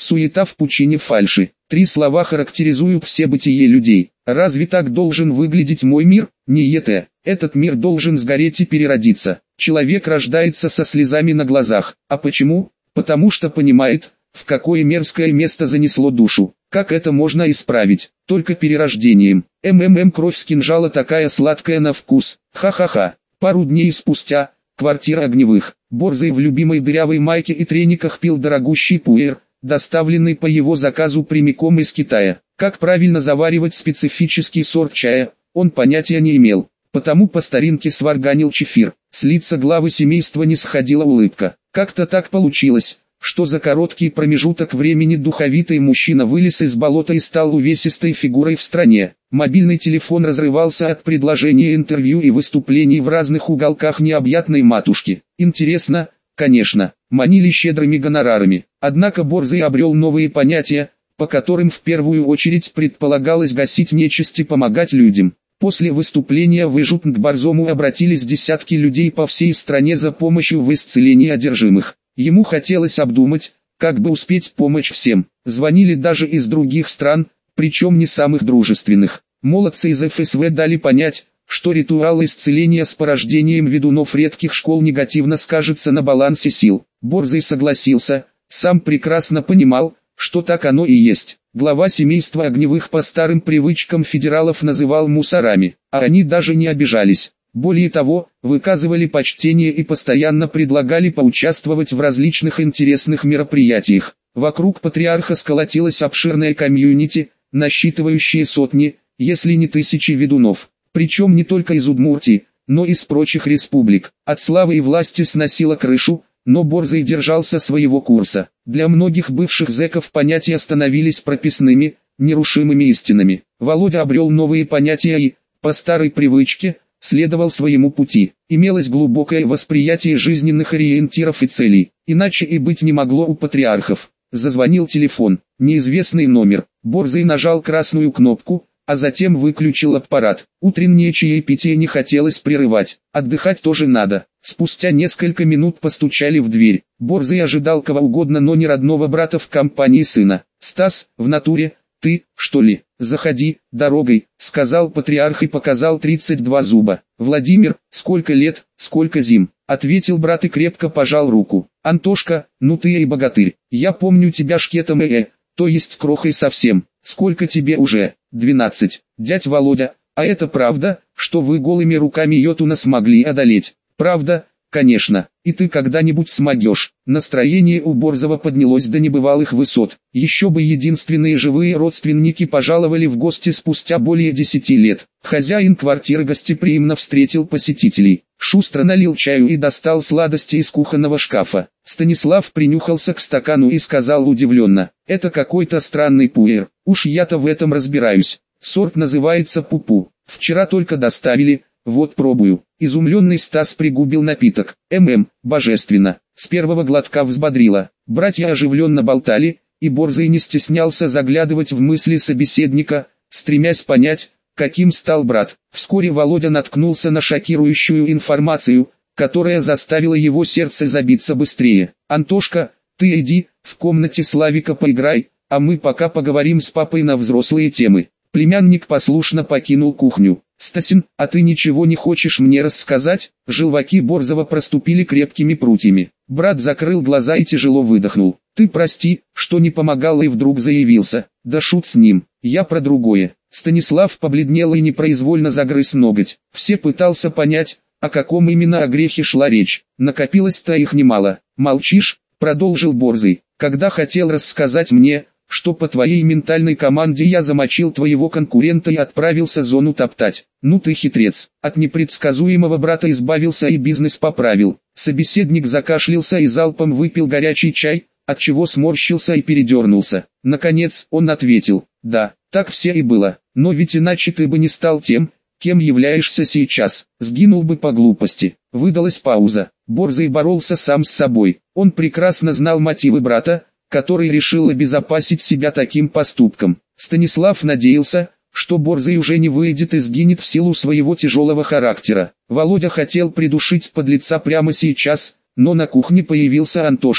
суета в пучине фальши. 3 слова характеризуют все бытие людей. Разве так должен выглядеть мой мир? Нет, этот мир должен сгореть и переродиться. Человек рождается со слезами на глазах. А почему? Потому что понимает, в какое мерзкое место занесло душу. Как это можно исправить? Только перерождением. Кровь с кинжала такая сладкая на вкус. Ха-ха-ха. Пару дней спустя, квартира Огневых. Борзый в любимой дырявой майке и трениках пил дорогущий пуэр, доставленный по его заказу прямиком из Китая. Как правильно заваривать специфический сорт чая, он понятия не имел. Потому по старинке сварганил чефир. С лица главы семейства не сходила улыбка. Как-то так получилось, что за короткий промежуток времени духовитый мужчина вылез из болота и стал увесистой фигурой в стране. Мобильный телефон разрывался от предложения интервью и выступлений в разных уголках необъятной матушки. Интересно, конечно, манили щедрыми гонорарами. Однако Борзый обрел новые понятия, по которым в первую очередь предполагалось гасить нечисть и помогать людям. После выступления в Ижут к Борзому обратились десятки людей по всей стране за помощью в исцелении одержимых. Ему хотелось обдумать, как бы успеть помочь всем. Звонили даже из других стран, причем не самых дружественных. Молодцы из ФСВ дали понять, что ритуал исцеления с порождением ведунов редких школ негативно скажется на балансе сил. Борзый согласился, сам прекрасно понимал, что так оно и есть. Глава семейства Огневых по старым привычкам федералов называл мусорами, а они даже не обижались. Более того, выказывали почтение и постоянно предлагали поучаствовать в различных интересных мероприятиях. Вокруг патриарха сколотилась обширная комьюнити, насчитывающая сотни, если не тысячи ведунов. Причем не только из Удмуртии, но и из прочих республик. От славы и власти сносило крышу, но Борзый держался своего курса. Для многих бывших зэков понятия становились прописными, нерушимыми истинами. Володя обрел новые понятия и, по старой привычке, следовал своему пути. Имелось глубокое восприятие жизненных ориентиров и целей. Иначе и быть не могло у патриархов. Зазвонил телефон. Неизвестный номер. Борзый нажал красную кнопку, а затем выключил аппарат. Утреннее чаепитие не хотелось прерывать. Отдыхать тоже надо. Спустя несколько минут постучали в дверь. Борзый ожидал кого угодно, но не родного брата в компании сына. «Стас, в натуре, ты, что ли? Заходи, дорогой», — сказал патриарх и показал 32 зуба. «Владимир, сколько лет, сколько зим», — ответил брат и крепко пожал руку. «Антошка, ну ты и богатырь. Я помню тебя шкетом то есть крохой совсем. Сколько тебе уже?» 12. «Дядь Володя, а это правда, что вы голыми руками Йотуна смогли одолеть?» «Правда, конечно. И ты когда-нибудь смогешь». Настроение у Борзова поднялось до небывалых высот. Еще бы единственные живые родственники пожаловали в гости спустя более 10 лет. Хозяин квартиры гостеприимно встретил посетителей. Шустро налил чаю и достал сладости из кухонного шкафа. Станислав принюхался к стакану и сказал удивленно: «Это какой-то странный пуэр. Уж я-то в этом разбираюсь. Сорт называется пупу. Вчера только доставили, вот пробую». Изумленный Стас пригубил напиток. Божественно. С первого глотка взбодрило. Братья оживленно болтали, и Борзый не стеснялся заглядывать в мысли собеседника, стремясь понять, каким стал брат. Вскоре Володя наткнулся на шокирующую информацию, которая заставила его сердце забиться быстрее. «Антошка, ты иди, в комнате Славика поиграй, а мы пока поговорим с папой на взрослые темы». Племянник послушно покинул кухню. «Стасин, а ты ничего не хочешь мне рассказать?» Желваки Борзова проступили крепкими прутьями. Брат закрыл глаза и тяжело выдохнул. «Ты прости, что не помогал», и вдруг заявился. «Да шут с ним, я про другое». Станислав побледнел и непроизвольно загрыз ноготь. Все пытался понять, о каком именно огрехе шла речь. Накопилось-то их немало. «Молчишь?» — продолжил Борзый. «Когда хотел рассказать мне, что по твоей ментальной команде я замочил твоего конкурента и отправился зону топтать. Ну ты хитрец». От непредсказуемого брата избавился и бизнес поправил. Собеседник закашлялся и залпом выпил горячий чай, отчего сморщился и передернулся. Наконец он ответил: «Да, так все и было, но ведь иначе ты бы не стал тем, кем являешься сейчас, сгинул бы по глупости». Выдалась пауза. Борзый боролся сам с собой. Он прекрасно знал мотивы брата, который решил обезопасить себя таким поступком. Станислав надеялся, что Борзый уже не выйдет и сгинет в силу своего тяжелого характера. Володя хотел придушить подлеца прямо сейчас, но на кухне появился Антошка.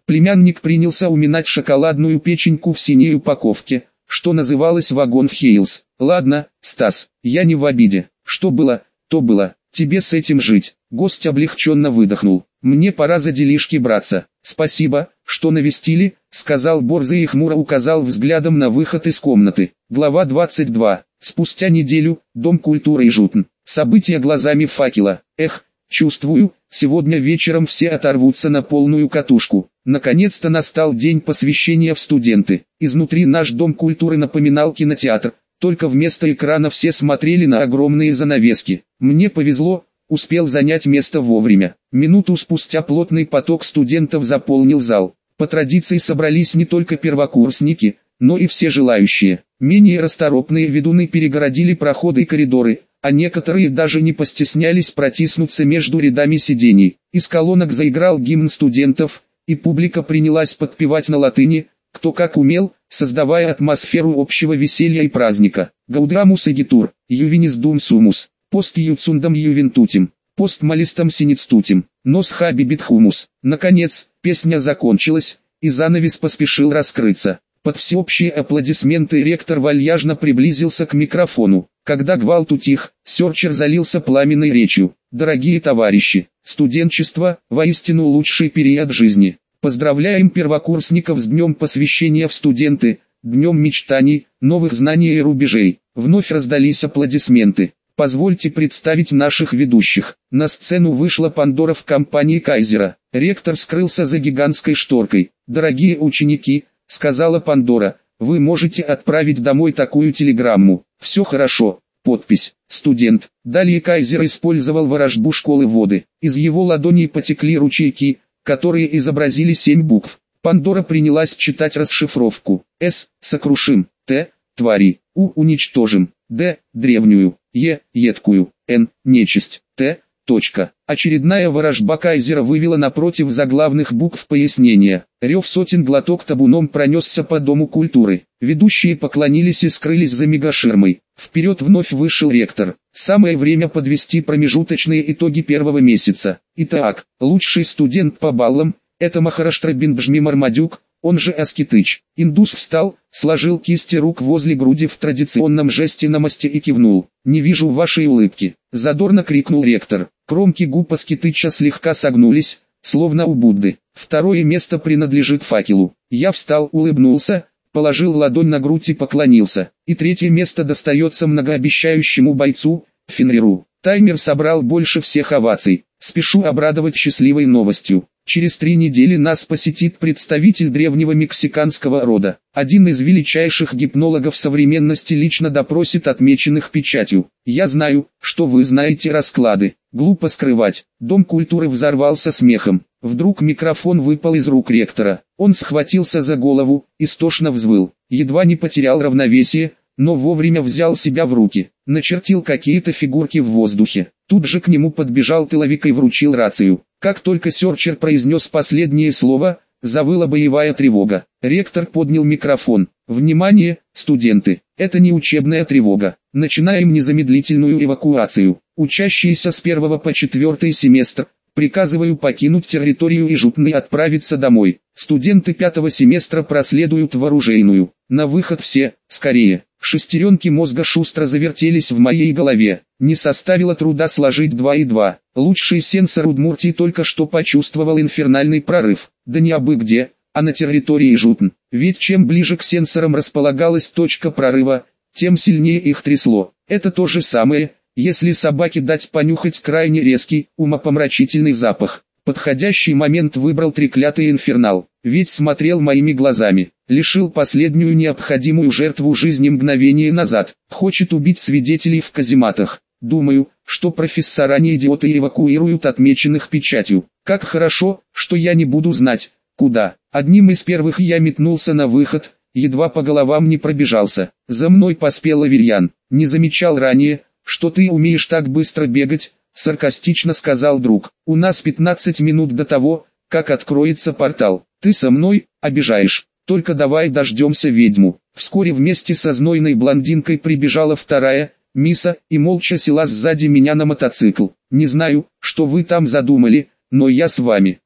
Племянник принялся уминать шоколадную печеньку в синей упаковке, что называлось вагон в Хейлс. Ладно, Стас, я не в обиде. Что было, то было. Тебе с этим жить. Гость облегченно выдохнул. Мне пора за делишки браться. Спасибо, что навестили, сказал Борзый и хмуро указал взглядом на выход из комнаты. Глава 22. Спустя неделю, Дом культуры Ижутн. События глазами факела. Эх, чувствую, сегодня вечером все оторвутся на полную катушку. Наконец-то настал день посвящения в студенты. Изнутри наш Дом культуры напоминал кинотеатр, только вместо экрана все смотрели на огромные занавески. Мне повезло, успел занять место вовремя. Минуту спустя плотный поток студентов заполнил зал. По традиции собрались не только первокурсники, но и все желающие. Менее расторопные ведуны перегородили проходы и коридоры, а некоторые даже не постеснялись протиснуться между рядами сидений. Из колонок заиграл гимн студентов, и публика принялась подпевать на латыни, кто как умел, создавая атмосферу общего веселья и праздника. Гаудрамус эгитур, ювенис дум сумус, пост юцундам ювентутим, пост малистам сиництутим, нос хабибит хумус. Наконец, песня закончилась, и занавес поспешил раскрыться. Под всеобщие аплодисменты ректор вальяжно приблизился к микрофону. Когда гвалт утих, Сёрчер залился пламенной речью. Дорогие товарищи, студенчество – воистину лучший период жизни. Поздравляем первокурсников с днем посвящения в студенты, днем мечтаний, новых знаний и рубежей. Вновь раздались аплодисменты. Позвольте представить наших ведущих. На сцену вышла Пандора в компании Кайзера. Ректор скрылся за гигантской шторкой. Дорогие ученики, сказала Пандора, вы можете отправить домой такую телеграмму. Все хорошо. Подпись. Студент. Далее Кайзер использовал ворожбу школы воды. Из его ладоней потекли ручейки, которые изобразили 7 букв. Пандора принялась читать расшифровку. С. Сокрушим. Т. Твари. У. Уничтожим. Д. Древнюю. Е. Едкую. Н. Нечисть. Т. Точка. Очередная ворожба Кайзера вывела напротив заглавных букв пояснения. Рев сотен глоток табуном пронесся по Дому культуры. Ведущие поклонились и скрылись за мегаширмой. Вперед вновь вышел ректор. Самое время подвести промежуточные итоги первого месяца. Итак, лучший студент по баллам – это Махараштра Биндджми Мармадюк, он же Аскетыч. Индус встал, сложил кисти рук возле груди в традиционном жесте намасте и кивнул. «Не вижу вашей улыбки», – задорно крикнул ректор. Кромки губ Аскетыча слегка согнулись, словно у Будды. Второе место принадлежит факелу. Я встал, улыбнулся, положил ладонь на грудь и поклонился. И третье место достается многообещающему бойцу, Фенриру. Таймер собрал больше всех оваций. Спешу обрадовать счастливой новостью. Через 3 недели нас посетит представитель древнего мексиканского рода. Один из величайших гипнологов современности лично допросит отмеченных печатью. Я знаю, что вы знаете расклады. Глупо скрывать. Дом культуры взорвался смехом. Вдруг микрофон выпал из рук ректора. Он схватился за голову, истошно взвыл. Едва не потерял равновесие, но вовремя взял себя в руки. Начертил какие-то фигурки в воздухе. Тут же к нему подбежал тыловик и вручил рацию. Как только Сёрчер произнес последнее слово, завыла боевая тревога. Ректор поднял микрофон. Внимание, студенты, это не учебная тревога. Начинаем незамедлительную эвакуацию. Учащиеся с 1 по 4 семестр, приказываю покинуть территорию Ижутн и отправиться домой. Студенты 5 семестра проследуют в оружейную. На выход все, скорее. Шестеренки мозга шустро завертелись в моей голове. Не составило труда сложить 2 и 2. Лучший сенсор Удмуртии только что почувствовал инфернальный прорыв. Да не абы где, а на территории Ижутн. Ведь чем ближе к сенсорам располагалась точка прорыва, тем сильнее их трясло. Это то же самое, если собаке дать понюхать крайне резкий, умопомрачительный запах. Подходящий момент выбрал треклятый инфернал, ведь смотрел моими глазами. Лишил последнюю необходимую жертву жизни мгновение назад. Хочет убить свидетелей в казематах. Думаю, что профессора не идиоты эвакуируют отмеченных печатью. Как хорошо, что я не буду знать, куда. Одним из первых я метнулся на выход, едва по головам не пробежался. За мной поспел Аверьян. Не замечал ранее, что ты умеешь так быстро бегать, саркастично сказал друг. У нас 15 минут до того, как откроется портал. Ты со мной, обижаешь. Только давай дождемся ведьму. Вскоре вместе со знойной блондинкой прибежала вторая, Миса, и молча села сзади меня на мотоцикл. Не знаю, что вы там задумали, но я с вами.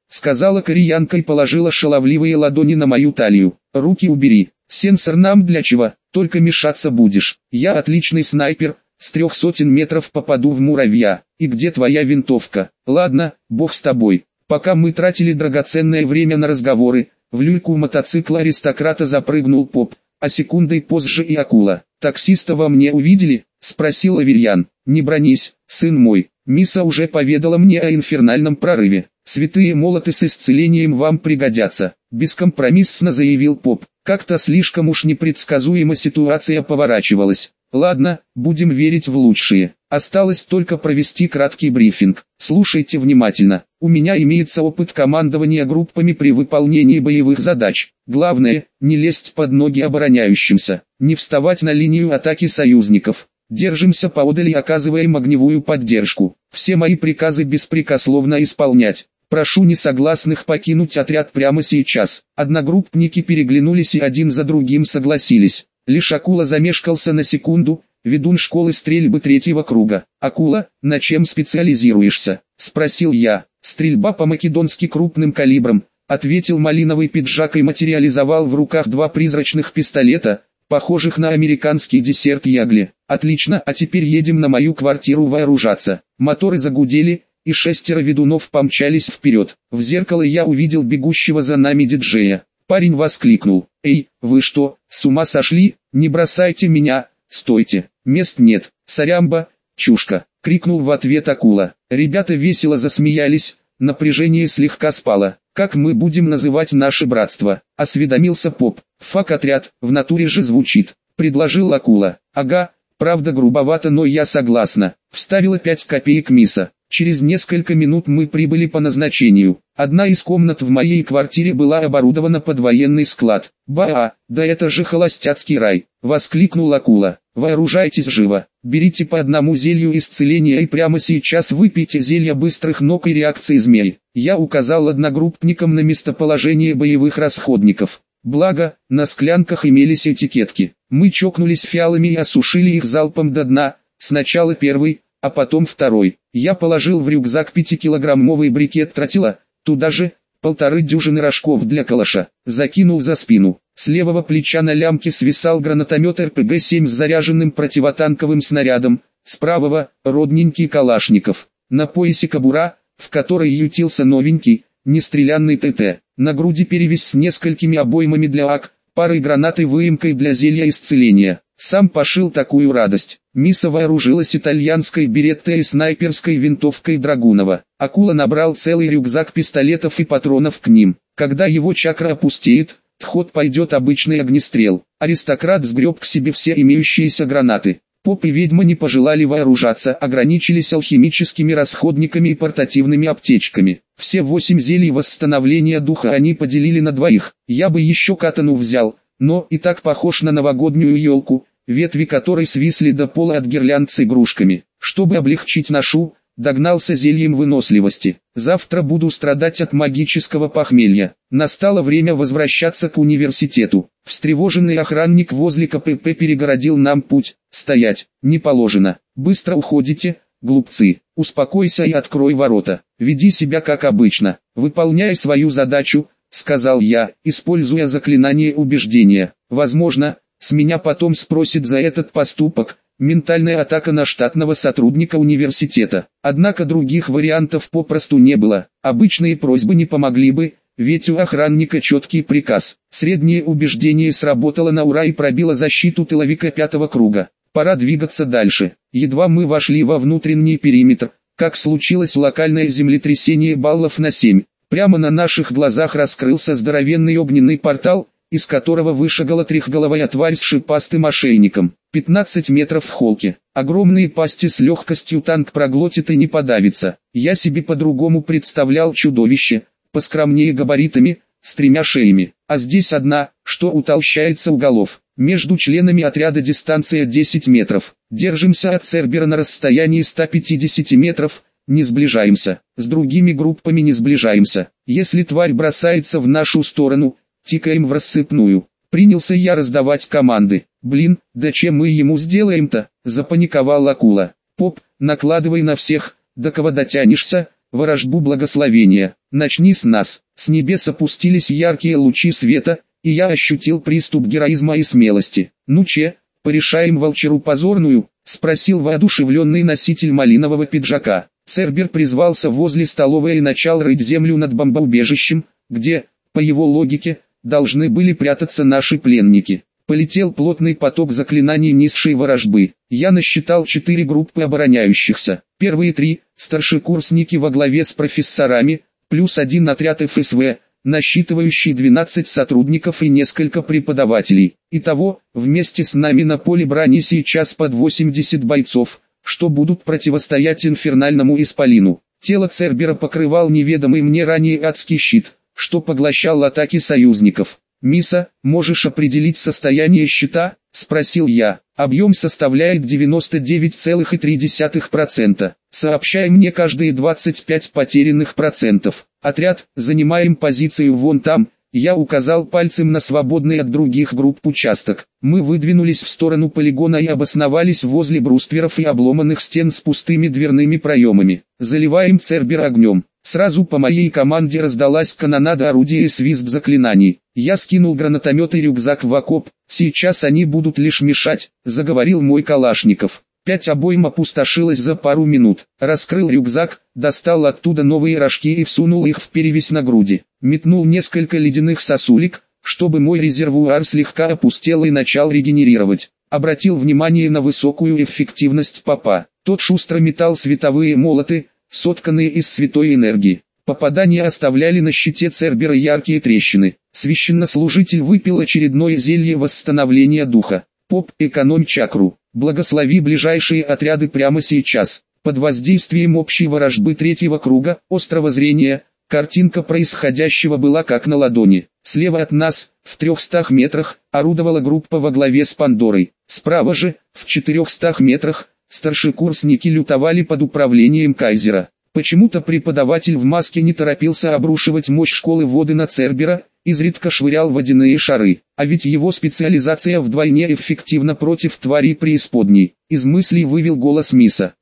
сказала кореянка и положила шаловливые ладони на мою талию. Руки убери, сенсор нам для чего, только мешаться будешь. Я отличный снайпер, с 300 метров попаду в муравья. И где твоя винтовка? Ладно, бог с тобой. Пока мы тратили драгоценное время на разговоры, в люльку мотоцикла аристократа запрыгнул Поп, а секундой позже и акула. «Таксиста во мне увидели?» – спросил Аверьян. «Не бронись, сын мой, Миса уже поведала мне о инфернальном прорыве. Святые молоты с исцелением вам пригодятся», – бескомпромиссно заявил Поп. Как-то слишком уж непредсказуемо ситуация поворачивалась. Ладно, будем верить в лучшее. Осталось только провести краткий брифинг. Слушайте внимательно. У меня имеется опыт командования группами при выполнении боевых задач. Главное, не лезть под ноги обороняющимся, не вставать на линию атаки союзников. Держимся поодаль и оказываем огневую поддержку. Все мои приказы беспрекословно исполнять. Прошу несогласных покинуть отряд прямо сейчас. Одногруппники переглянулись и один за другим согласились. Лишь Акула замешкался на секунду, ведун школы стрельбы 3-го круга. «Акула, на чем специализируешься?» – спросил я. «Стрельба по-македонски крупным калибром», – ответил малиновый пиджак и материализовал в руках 2 призрачных пистолета, похожих на американский десерт Ягли. «Отлично, а теперь едем на мою квартиру вооружаться». Моторы загудели, и 6 ведунов помчались вперед. В зеркало я увидел бегущего за нами диджея. Парень воскликнул: «Эй, вы что, с ума сошли? Не бросайте меня, стойте, мест нет, сорямба, чушка!» — крикнул в ответ Акула. Ребята весело засмеялись, напряжение слегка спало. «Как мы будем называть наше братство?» — осведомился Поп. «Фак-отряд, в натуре же звучит», — предложил Акула. «Ага, правда грубовато, но я согласна», — вставила 5 копеек Миса. Через несколько минут мы прибыли по назначению. Одна из комнат в моей квартире была оборудована под военный склад. «Ба, да это же холостяцкий рай!» — воскликнул Акула. «Вооружайтесь живо, берите по одному зелью исцеления и прямо сейчас выпейте зелье быстрых ног и реакции змей». Я указал одногруппникам на местоположение боевых расходников. Благо, на склянках имелись этикетки. Мы чокнулись фиалами и осушили их залпом до дна, сначала первый, а потом второй. Я положил в рюкзак 5-килограммовый брикет тротила, туда же 1,5 дюжины рожков для калаша, закинул за спину. С левого плеча на лямке свисал гранатомет РПГ-7 с заряженным противотанковым снарядом, с правого – родненький калашников. На поясе кобура, в которой ютился новенький, нестрелянный ТТ. На груди перевязь с несколькими обоймами для АК, парой гранат и выемкой для зелья исцеления. Сам пошил такую радость. Миса вооружилась итальянской береттой и снайперской винтовкой Драгунова. Акула набрал целый рюкзак пистолетов и патронов к ним. Когда его чакра опустеет, в ход пойдет обычный огнестрел. Аристократ сгреб к себе все имеющиеся гранаты. Поп и ведьма не пожелали вооружаться, ограничились алхимическими расходниками и портативными аптечками. Все 8 зелий восстановления духа они поделили на 2. Я бы еще катану взял, но и так похож на новогоднюю елку, ветви которой свисли до пола от гирлянд с игрушками. Чтобы облегчить ношу, догнался зельем выносливости. Завтра буду страдать от магического похмелья. Настало время возвращаться к университету. Встревоженный охранник возле КПП перегородил нам путь. «Стоять, не положено. Быстро уходите, глупцы. Успокойся и открой ворота. Веди себя как обычно. Выполняй свою задачу», — сказал я, используя заклинание убеждения. «Возможно, с меня потом спросят за этот поступок». Ментальная атака на штатного сотрудника университета. Однако других вариантов попросту не было. Обычные просьбы не помогли бы, ведь у охранника четкий приказ. Среднее убеждение сработало на ура и пробило защиту тыловика 5-го круга. Пора двигаться дальше. Едва мы вошли во внутренний периметр, как случилось локальное землетрясение баллов на 7. Прямо на наших глазах раскрылся здоровенный огненный портал, из которого вышагала трехголовая тварь с шипастым ошейником. 15 метров в холке. Огромные пасти с легкостью танк проглотит и не подавится. Я себе по-другому представлял чудовище, поскромнее габаритами, с 3 шеями. А здесь одна, что утолщается у голов. Между членами отряда дистанция 10 метров. Держимся от Цербера на расстоянии 150 метров, не сближаемся. С другими группами не сближаемся. Если тварь бросается в нашу сторону, тикаем в рассыпную. Принялся я раздавать команды. «Блин, да чем мы ему сделаем-то?» – запаниковал Акула. «Поп, накладывай на всех, до кого дотянешься», ворожбу благословения. Начни с нас. С небес опустились яркие лучи света, и я ощутил приступ героизма и смелости. Ну че, порешаем волчару позорную? Спросил воодушевленный носитель малинового пиджака. Цербер призвался возле столовой и начал рыть землю над бомбоубежищем, где, по его логике, должны были прятаться наши пленники. Полетел плотный поток заклинаний низшей ворожбы. Я насчитал 4 группы обороняющихся. Первые 3 – старшекурсники во главе с профессорами, плюс 1 отряд ФСВ, насчитывающий 12 сотрудников и несколько преподавателей. Итого, вместе с нами на поле брани сейчас под 80 бойцов, что будут противостоять инфернальному исполину. Тело Цербера покрывал неведомый мне ранее адский щит, что поглощал атаки союзников. «Миса, можешь определить состояние щита?» – спросил я. «Объем составляет 99,3%. Сообщай мне каждые 25 потерянных процентов. Отряд, занимаем позицию вон там». Я указал пальцем на свободный от других групп участок. Мы выдвинулись в сторону полигона и обосновались возле брустверов и обломанных стен с пустыми дверными проемами. Заливаем Цербера огнем. Сразу по моей команде раздалась канонада орудия и свист заклинаний. Я скинул гранатомет и рюкзак в окоп. «Сейчас они будут лишь мешать», — заговорил мой Калашников. 5 обойм опустошилось за пару минут. Раскрыл рюкзак, достал оттуда новые рожки и всунул их в перевязь на груди. Метнул несколько ледяных сосулек, чтобы мой резервуар слегка опустел и начал регенерировать. Обратил внимание на высокую эффективность попа. Тот шустро метал световые молоты, сотканные из святой энергии. Попадания оставляли на щите Цербера яркие трещины. Священнослужитель выпил очередное зелье восстановления духа. Поп, экономь чакру. Благослови ближайшие отряды прямо сейчас. Под воздействием общей ворожбы 3-го круга, острого зрения, картинка происходящего была как на ладони. Слева от нас, в 300 метрах, орудовала группа во главе с Пандорой. Справа же, в 400 метрах, старшекурсники лютовали под управлением Кайзера. Почему-то преподаватель в маске не торопился обрушивать мощь школы воды на Цербера, изредка швырял водяные шары. А ведь его специализация вдвойне эффективна против тварей преисподней. Из мыслей вывел голос Миса.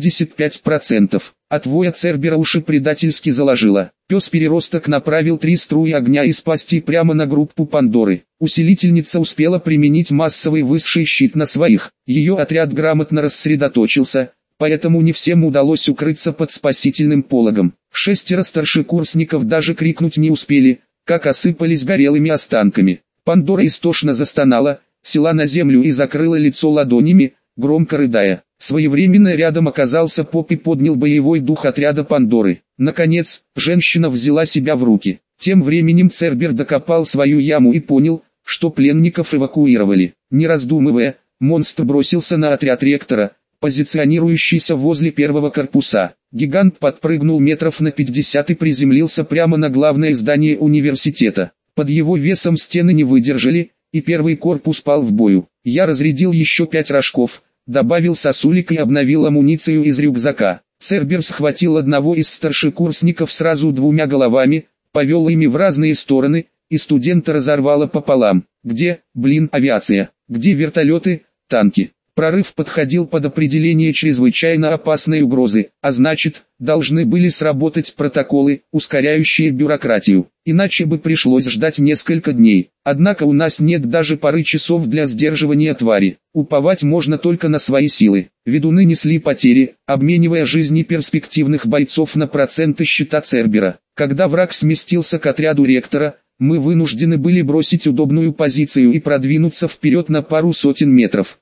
75%. От воя Цербера уши предательски заложило. Пес-переросток направил 3 струи огня из пасти прямо на группу Пандоры. Усилительница успела применить массовый высший щит на своих. Ее отряд грамотно рассредоточился, поэтому не всем удалось укрыться под спасительным пологом. 6 старшекурсников даже крикнуть не успели, как осыпались горелыми останками. Пандора истошно застонала, села на землю и закрыла лицо ладонями, громко рыдая. Своевременно рядом оказался Поп и поднял боевой дух отряда Пандоры. Наконец, женщина взяла себя в руки. Тем временем Цербер докопал свою яму и понял, что пленников эвакуировали. Не раздумывая, монстр бросился на отряд ректора, позиционирующийся возле первого корпуса. Гигант подпрыгнул метров на 50 и приземлился прямо на главное здание университета. Под его весом стены не выдержали, и первый корпус пал в бою. Я разрядил еще 5 рожков, добавил сосулек и обновил амуницию из рюкзака. Цербер схватил одного из старшекурсников сразу 2 головами, повел ими в разные стороны, и студента разорвало пополам. Где, авиация? Где вертолеты, танки? Прорыв подходил под определение чрезвычайно опасной угрозы, а значит, должны были сработать протоколы, ускоряющие бюрократию. Иначе бы пришлось ждать несколько дней. Однако у нас нет даже пары часов для сдерживания твари. Уповать можно только на свои силы. Ведуны несли потери, обменивая жизни перспективных бойцов на проценты счета Цербера. Когда враг сместился к отряду ректора, мы вынуждены были бросить удобную позицию и продвинуться вперед на пару сотен метров.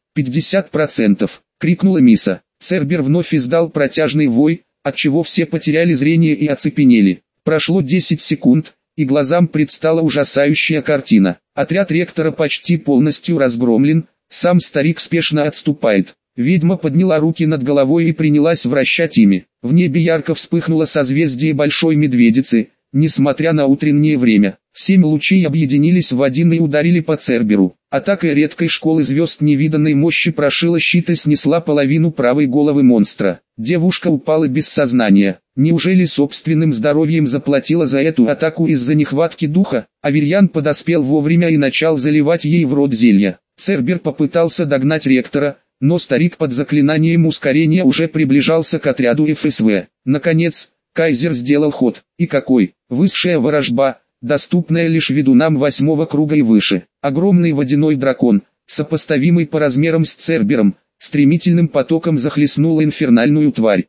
50%, крикнула Миса. Цербер вновь издал протяжный вой, отчего все потеряли зрение и оцепенели. Прошло 10 секунд, и глазам предстала ужасающая картина. Отряд ректора почти полностью разгромлен, сам старик спешно отступает. Ведьма подняла руки над головой и принялась вращать ими. В небе ярко вспыхнуло созвездие Большой Медведицы, несмотря на утреннее время. 7 лучей объединились в один и ударили по Церберу. Атака редкой школы звезд невиданной мощи прошила щит и снесла половину правой головы монстра. Девушка упала без сознания. Неужели собственным здоровьем заплатила за эту атаку из-за нехватки духа? Аверьян подоспел вовремя и начал заливать ей в рот зелья. Цербер попытался догнать ректора, но старик под заклинанием ускорения уже приближался к отряду ФСВ. Наконец, Кайзер сделал ход. И какой? Высшая ворожба, доступная лишь ведунам 8-го круга и выше. Огромный водяной дракон, сопоставимый по размерам с Цербером, стремительным потоком захлестнула инфернальную тварь.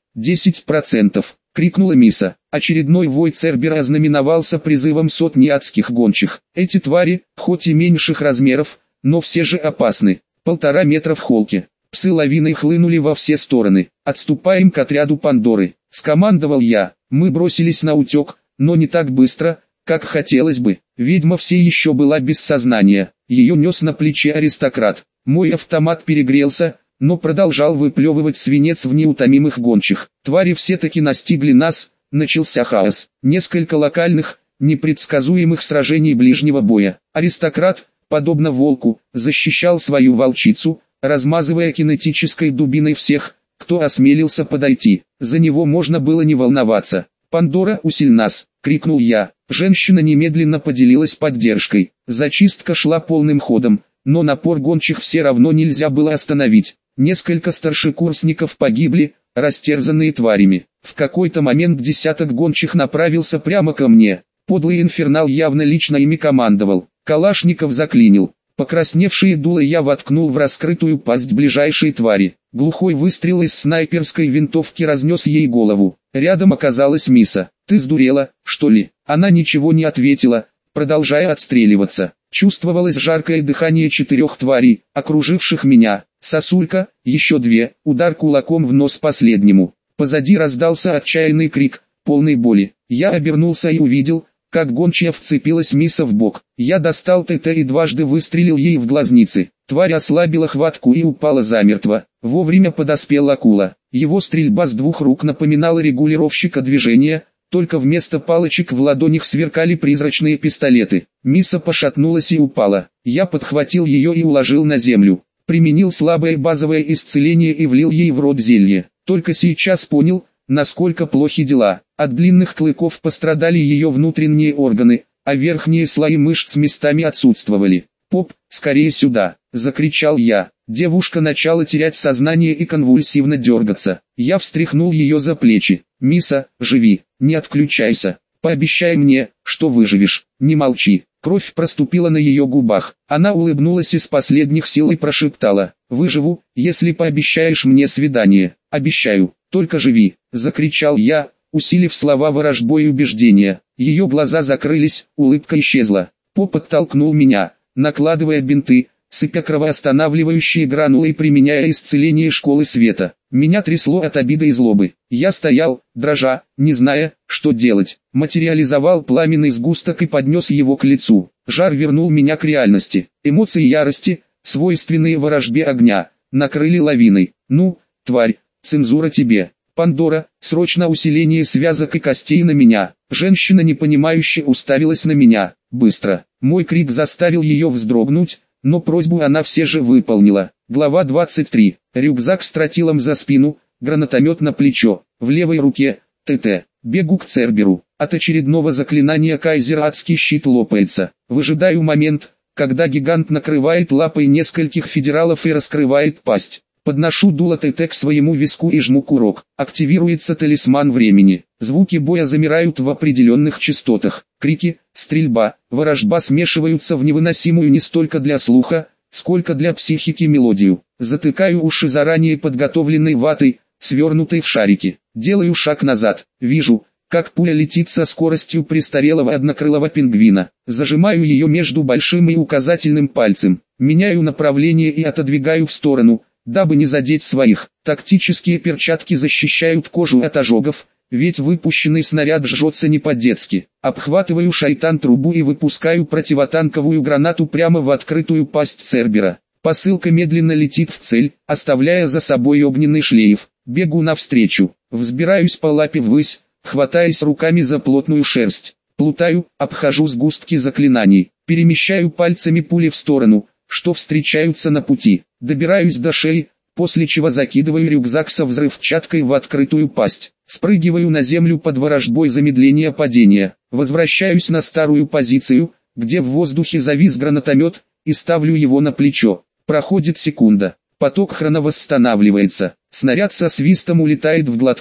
10%, крикнула Миса. Очередной вой Цербера ознаменовался призывом сотни адских гончих. Эти твари, хоть и меньших размеров, но все же опасны. 1,5 метра в холке. Псы лавиной хлынули во все стороны. «Отступаем к отряду Пандоры», — скомандовал я. Мы бросились на утек, но не так быстро, как хотелось бы. Ведьма все еще была без сознания. Ее нес на плече аристократ. Мой автомат перегрелся, но продолжал выплевывать свинец в неутомимых гончих. Твари все-таки настигли нас, начался хаос. Несколько локальных, непредсказуемых сражений ближнего боя. Аристократ, подобно волку, защищал свою волчицу, размазывая кинетической дубиной всех, кто осмелился подойти. За него можно было не волноваться. «Пандора, усиль нас!» — крикнул я. Женщина немедленно поделилась поддержкой. Зачистка шла полным ходом, но напор гончих все равно нельзя было остановить. Несколько старшекурсников погибли, растерзанные тварями. В какой-то момент десяток гончих направился прямо ко мне. Подлый инфернал явно лично ими командовал. Калашников заклинил. Покрасневшие дуло я воткнул в раскрытую пасть ближайшей твари. Глухой выстрел из снайперской винтовки разнес ей голову. Рядом оказалась Миса. «Ты сдурела, что ли?» Она ничего не ответила, продолжая отстреливаться. Чувствовалось жаркое дыхание 4 тварей, окруживших меня. Сосулька, еще 2, удар кулаком в нос последнему. Позади раздался отчаянный крик, полный боли. Я обернулся и увидел, как гончая вцепилась Миса в бок. Я достал ТТ и дважды выстрелил ей в глазницы. Тварь ослабила хватку и упала замертво. Вовремя подоспел акула. Его стрельба с 2 рук напоминала регулировщика движения, только вместо палочек в ладонях сверкали призрачные пистолеты. Миса пошатнулась и упала. Я подхватил ее и уложил на землю. Применил слабое базовое исцеление и влил ей в рот зелье. Только сейчас понял, насколько плохи дела. От длинных клыков пострадали ее внутренние органы, а верхние слои мышц местами отсутствовали. «Поп, скорее сюда!» – закричал я. Девушка начала терять сознание и конвульсивно дергаться. Я встряхнул ее за плечи. «Миса, живи, не отключайся. Пообещай мне, что выживешь, не молчи». Кровь проступила на ее губах. Она улыбнулась из последних сил и прошептала: «Выживу, если пообещаешь мне свидание». «Обещаю, только живи!» – закричал я, усилив слова ворожбой и убеждения. Ее глаза закрылись, улыбка исчезла. Поп подтолкнул меня, накладывая бинты, сыпя кровоостанавливающие гранулы и применяя исцеление школы света. Меня трясло от обиды и злобы. Я стоял, дрожа, не зная, что делать. Материализовал пламенный сгусток и поднес его к лицу. Жар вернул меня к реальности. Эмоции ярости, свойственные ворожбе огня, накрыли лавиной. «Ну, тварь, цензура тебе! Пандора, срочно усиление связок и костей на меня!» Женщина непонимающе уставилась на меня. Быстро. Мой крик заставил ее вздрогнуть, но просьбу она все же выполнила. Глава 23. Рюкзак с тротилом за спину, гранатомет на плечо, в левой руке ТТ. Бегу к Церберу. От очередного заклинания Кайзера адский щит лопается. Выжидаю момент, когда гигант накрывает лапой нескольких федералов и раскрывает пасть. Подношу дуло ТТ к своему виску и жму курок. Активируется талисман времени. Звуки боя замирают в определенных частотах. Крики, стрельба, ворожба смешиваются в невыносимую не столько для слуха, сколько для психики мелодию. Затыкаю уши заранее подготовленной ватой, свернутой в шарики. Делаю шаг назад. Вижу, как пуля летит со скоростью престарелого однокрылого пингвина. Зажимаю ее между большим и указательным пальцем. Меняю направление и отодвигаю в сторону, дабы не задеть своих. Тактические перчатки защищают кожу от ожогов, ведь выпущенный снаряд жжется не по-детски. Обхватываю шайтан-трубу и выпускаю противотанковую гранату прямо в открытую пасть Цербера. Посылка медленно летит в цель, оставляя за собой огненный шлейф. Бегу навстречу, взбираюсь по лапе ввысь, хватаясь руками за плотную шерсть. Плутаю, обхожу сгустки заклинаний, перемещаю пальцами пули в сторону, что встречаются на пути. Добираюсь до шеи, после чего закидываю рюкзак со взрывчаткой в открытую пасть. Спрыгиваю на землю под ворожбой замедления падения. Возвращаюсь на старую позицию, где в воздухе завис гранатомет, и ставлю его на плечо. Проходит секунда. Поток хронowosстанавливается. Снаряд со свистом улетает в глотку.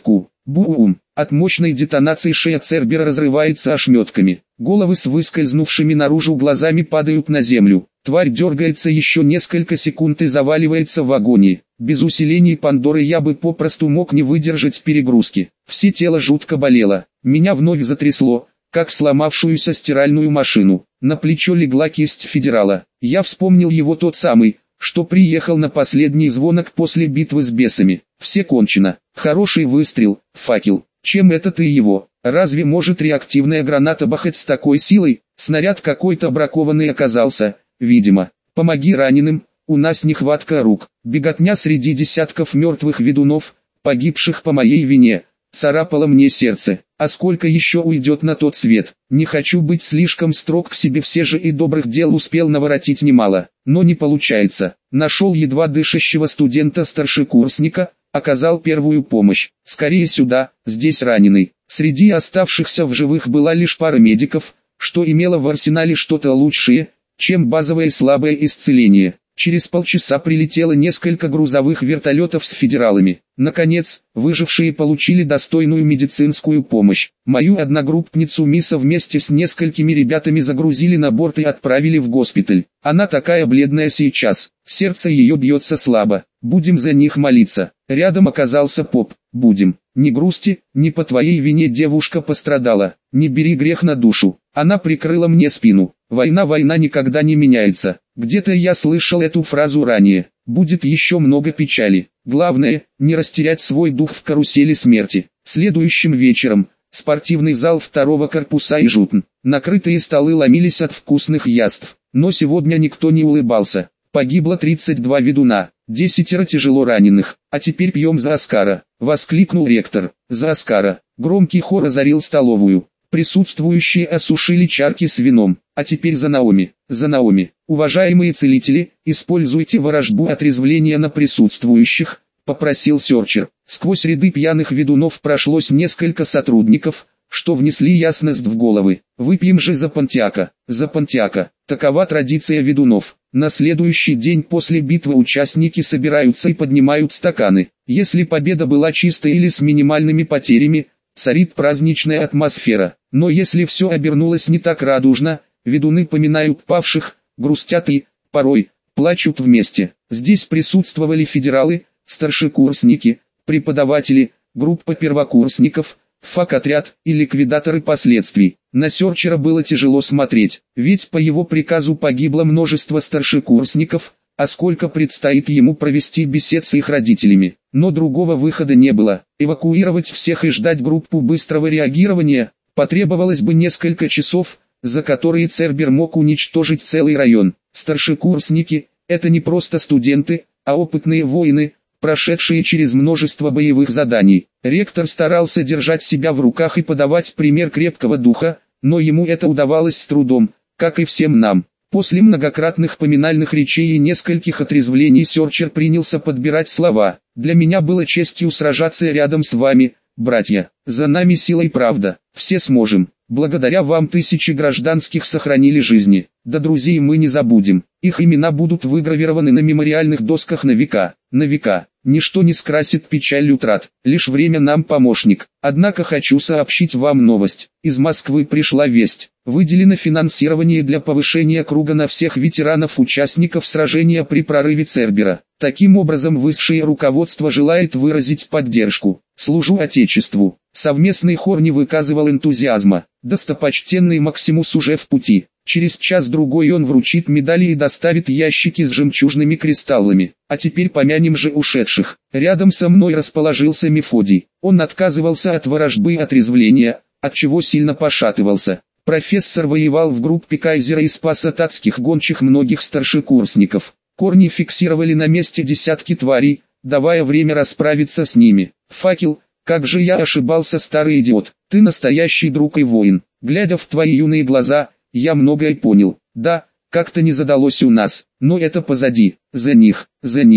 Бум! От мощной детонации шея Цербера разрывается ошметками. Головы с выскользнувшими наружу глазами падают на землю. Тварь дергается еще несколько секунд и заваливается в агонии. Без усилений Пандоры я бы попросту мог не выдержать перегрузки. Все тело жутко болело. Меня вновь затрясло, как сломавшуюся стиральную машину. На плечо легла кисть федерала. Я вспомнил его, тот самый, что приехал на последний звонок после битвы с бесами. Все кончено. Хороший выстрел, факел. Чем это ты его? Разве может реактивная граната бахать с такой силой? Снаряд какой-то бракованный оказался, видимо. Помоги раненым, у нас нехватка рук. Беготня среди десятков мертвых ведунов, погибших по моей вине, царапало мне сердце. А сколько еще уйдет на тот свет? Не хочу быть слишком строг к себе, все же и добрых дел успел наворотить немало. Но не получается. Нашел едва дышащего студента-старшекурсника, оказал первую помощь. Скорее сюда, здесь раненый. Среди оставшихся в живых была лишь пара медиков, что имело в арсенале что-то лучшее, чем базовое слабое исцеление. Через полчаса прилетело несколько грузовых вертолетов с федералами. Наконец, выжившие получили достойную медицинскую помощь. Мою одногруппницу Миса вместе с несколькими ребятами загрузили на борт и отправили в госпиталь. Она такая бледная сейчас, сердце ее бьется слабо. Будем за них молиться. Рядом оказался поп. Будем. Не грусти, не по твоей вине девушка пострадала. Не бери грех на душу. Она прикрыла мне спину. Война никогда не меняется. Где-то я слышал эту фразу ранее. Будет еще много печали. Главное, не растерять свой дух в карусели смерти. Следующим вечером, спортивный зал второго корпуса и жутн. Накрытые столы ломились от вкусных яств. Но сегодня никто не улыбался. Погибло 32 ведуна, 10 тяжело раненых. А теперь пьем за Оскара, воскликнул ректор. За Оскара. Громкий хор озарил столовую. Присутствующие осушили чарки с вином. А теперь за Наоми. За Наоми. Уважаемые целители, используйте ворожбу отрезвления на присутствующих, попросил Сёрчер. Сквозь ряды пьяных ведунов прошлось несколько сотрудников, что внесли ясность в головы. Выпьем же за Пантиака. За Пантиака. Такова традиция ведунов. На следующий день после битвы участники собираются и поднимают стаканы. Если победа была чистой или с минимальными потерями, царит праздничная атмосфера. Но если все обернулось не так радужно, ведуны поминают павших, грустят и, порой, плачут вместе. Здесь присутствовали федералы, старшекурсники, преподаватели, группа первокурсников, фак-отряд и ликвидаторы последствий. На Сёрчера было тяжело смотреть, ведь по его приказу погибло множество старшекурсников, а сколько предстоит ему провести бесед с их родителями. Но другого выхода не было. Эвакуировать всех и ждать группу быстрого реагирования потребовалось бы несколько часов, за которые Цербер мог уничтожить целый район. Старшекурсники – это не просто студенты, а опытные воины, прошедшие через множество боевых заданий. Ректор старался держать себя в руках и подавать пример крепкого духа, но ему это удавалось с трудом, как и всем нам. После многократных поминальных речей и нескольких отрезвлений Сёрчер принялся подбирать слова. «Для меня было честью сражаться рядом с вами, братья. За нами сила и правда. Все сможем. Благодаря вам тысячи гражданских сохранили жизни. Да друзей мы не забудем. Их имена будут выгравированы на мемориальных досках на века. На века. Ничто не скрасит печаль утрат. Лишь время нам помощник. Однако хочу сообщить вам новость. Из Москвы пришла весть. Выделено финансирование для повышения круга на всех ветеранов-участников сражения при прорыве Цербера. Таким образом высшее руководство желает выразить поддержку. Служу Отечеству. Совместный хор не выказывал энтузиазма. Достопочтенный Максимус уже в пути. Через час-другой он вручит медали и доставит ящики с жемчужными кристаллами. А теперь помянем же ушедших. Рядом со мной расположился Мефодий. Он отказывался от ворожбы и отрезвления, отчего сильно пошатывался. Профессор воевал в группе Кайзера и спас от адских гончих многих старшекурсников. Корни фиксировали на месте десятки тварей, давая время расправиться с ними. Факел, как же я ошибался, старый идиот. Ты настоящий друг и воин. Глядя в твои юные глаза, я многое понял. Да, как-то не задалось у нас, но это позади. За них.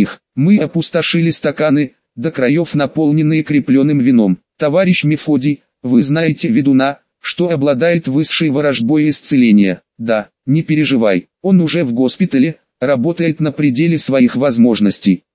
Мы опустошили стаканы, до краев наполненные крепленным вином. Товарищ Мефодий, вы знаете ведуна, что обладает высшей ворожбой исцеления? Да, не переживай, он уже в госпитале, работает на пределе своих возможностей.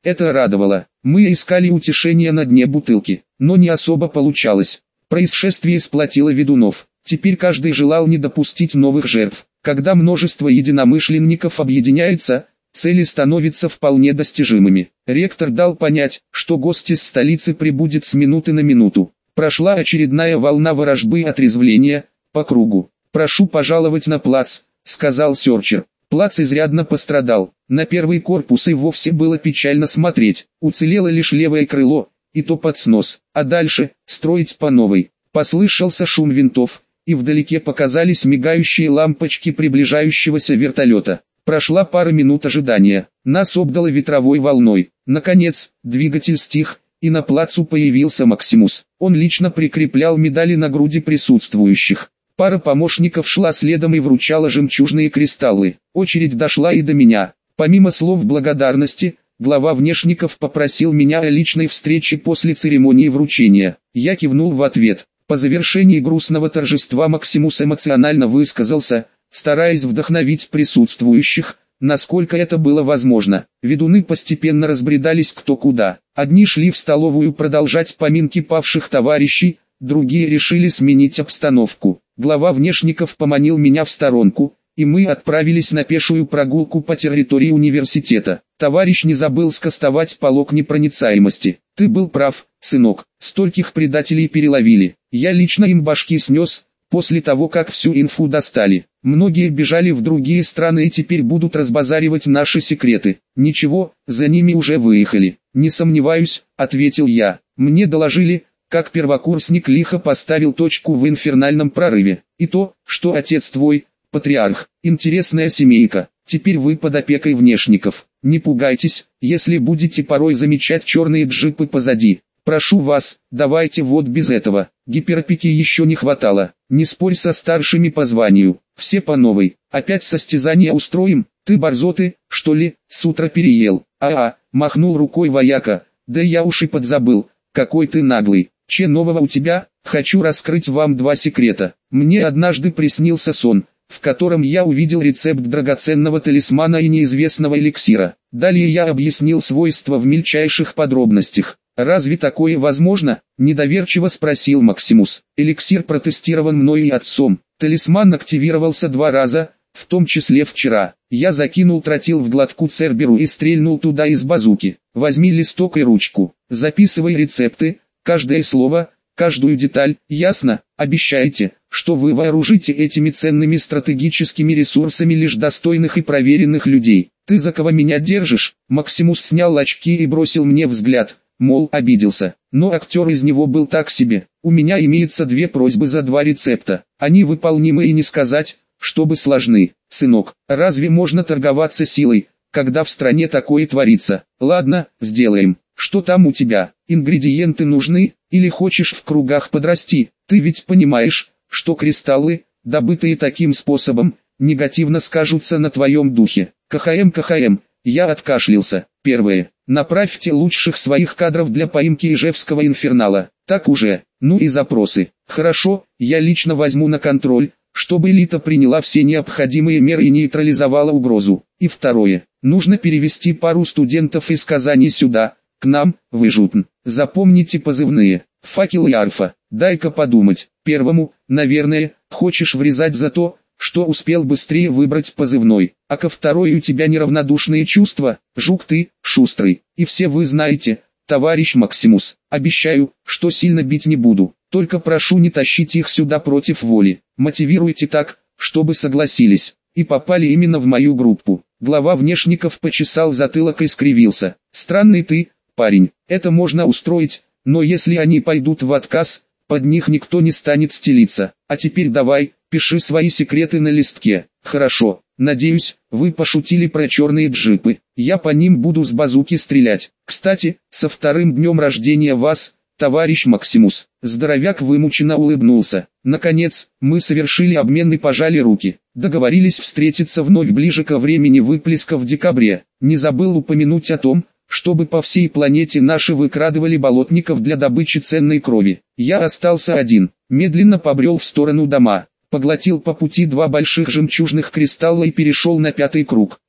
Это радовало. Мы искали утешения на дне бутылки, но не особо получалось. Происшествие сплотило ведунов. Теперь каждый желал не допустить новых жертв. Когда множество единомышленников объединяется, цели становятся вполне достижимыми. Ректор дал понять, что гость из столицы прибудет с минуты на минуту. Прошла очередная волна ворожбы и отрезвления, по кругу. «Прошу пожаловать на плац», — сказал Сёрчер. Плац изрядно пострадал. На первый корпус и вовсе было печально смотреть. Уцелело лишь левое крыло, и то под снос. А дальше — строить по новой. Послышался шум винтов, и вдалеке показались мигающие лампочки приближающегося вертолета. Прошла пара минут ожидания. Нас обдало ветровой волной. Наконец, двигатель стих, и на плацу появился Максимус. Он лично прикреплял медали на груди присутствующих. Пара помощников шла следом и вручала жемчужные кристаллы. Очередь дошла и до меня. Помимо слов благодарности, глава внешников попросил меня о личной встрече после церемонии вручения. Я кивнул в ответ. По завершении грустного торжества Максимус эмоционально высказался, стараясь вдохновить присутствующих, насколько это было возможно. Ведуны постепенно разбредались кто куда. Одни шли в столовую продолжать поминки павших товарищей, другие решили сменить обстановку. Глава внешников поманил меня в сторонку, и мы отправились на пешую прогулку по территории университета. Товарищ не забыл скостовать полог непроницаемости. Ты был прав, сынок, стольких предателей переловили. Я лично им башки снес, после того как всю инфу достали. Многие бежали в другие страны и теперь будут разбазаривать наши секреты. Ничего, за ними уже выехали. Не сомневаюсь, ответил я. Мне доложили, как первокурсник лихо поставил точку в инфернальном прорыве. И то, что отец твой, патриарх, интересная семейка. Теперь вы под опекой внешников. Не пугайтесь, если будете порой замечать черные джипы позади. Прошу вас, давайте вот без этого. Гиперопеки еще не хватало. Не спорь со старшими по званию. Все по новой. Опять состязание устроим? Ты борзоты, что ли, с утра переел? Махнул рукой вояка. Да я уж и подзабыл. Какой ты наглый. Че нового у тебя? Хочу раскрыть вам два секрета. Мне однажды приснился сон, в котором я увидел рецепт драгоценного талисмана и неизвестного эликсира. Далее я объяснил свойства в мельчайших подробностях. «Разве такое возможно?» – недоверчиво спросил Максимус. «Эликсир протестирован мною и отцом. Талисман активировался 2 раза, в том числе вчера. Я закинул тротил в глотку Церберу и стрельнул туда из базуки. Возьми листок и ручку, записывай рецепты, каждое слово, каждую деталь, ясно? Обещайте, что вы вооружите этими ценными стратегическими ресурсами лишь достойных и проверенных людей. Ты за кого меня держишь?» Максимус снял очки и бросил мне взгляд. Мол, обиделся. Но актер из него был так себе. У меня имеется 2 просьбы за 2 рецепта. Они выполнимы и не сказать, чтобы сложны. Сынок, разве можно торговаться силой, когда в стране такое творится? Ладно, сделаем. Что там у тебя? Ингредиенты нужны, или хочешь в кругах подрасти? Ты ведь понимаешь, что кристаллы, добытые таким способом, негативно скажутся на твоем духе. КХМ. Я откашлялся. Первое. Направьте лучших своих кадров для поимки Ижевского инфернала. Так уже. Ну и запросы. Хорошо, я лично возьму на контроль, чтобы элита приняла все необходимые меры и нейтрализовала угрозу. И второе. Нужно перевести пару студентов из Казани сюда, к нам, в Ижутн. Запомните позывные. Факел и Арфа. Дай-ка подумать. Первому, наверное, хочешь врезать за то, что успел быстрее выбрать позывной, а ко второй у тебя неравнодушные чувства, жук ты, шустрый, и все вы знаете, товарищ Максимус, обещаю, что сильно бить не буду, только прошу не тащить их сюда против воли, мотивируйте так, чтобы согласились, и попали именно в мою группу. Глава внешников почесал затылок и скривился. Странный ты, парень, это можно устроить, но если они пойдут в отказ, под них никто не станет стелиться, а теперь давай, пиши свои секреты на листке. Хорошо, надеюсь, вы пошутили про черные джипы. Я по ним буду с базуки стрелять. Кстати, со 2-м днем рождения вас, товарищ Максимус. Здоровяк вымученно улыбнулся. Наконец, мы совершили обмен и пожали руки. Договорились встретиться вновь ближе ко времени выплеска в декабре. Не забыл упомянуть о том, чтобы по всей планете наши выкрадывали болотников для добычи ценной крови. Я остался один, медленно побрел в сторону дома. Поглотил по пути 2 больших жемчужных кристалла и перешел на 5-й круг.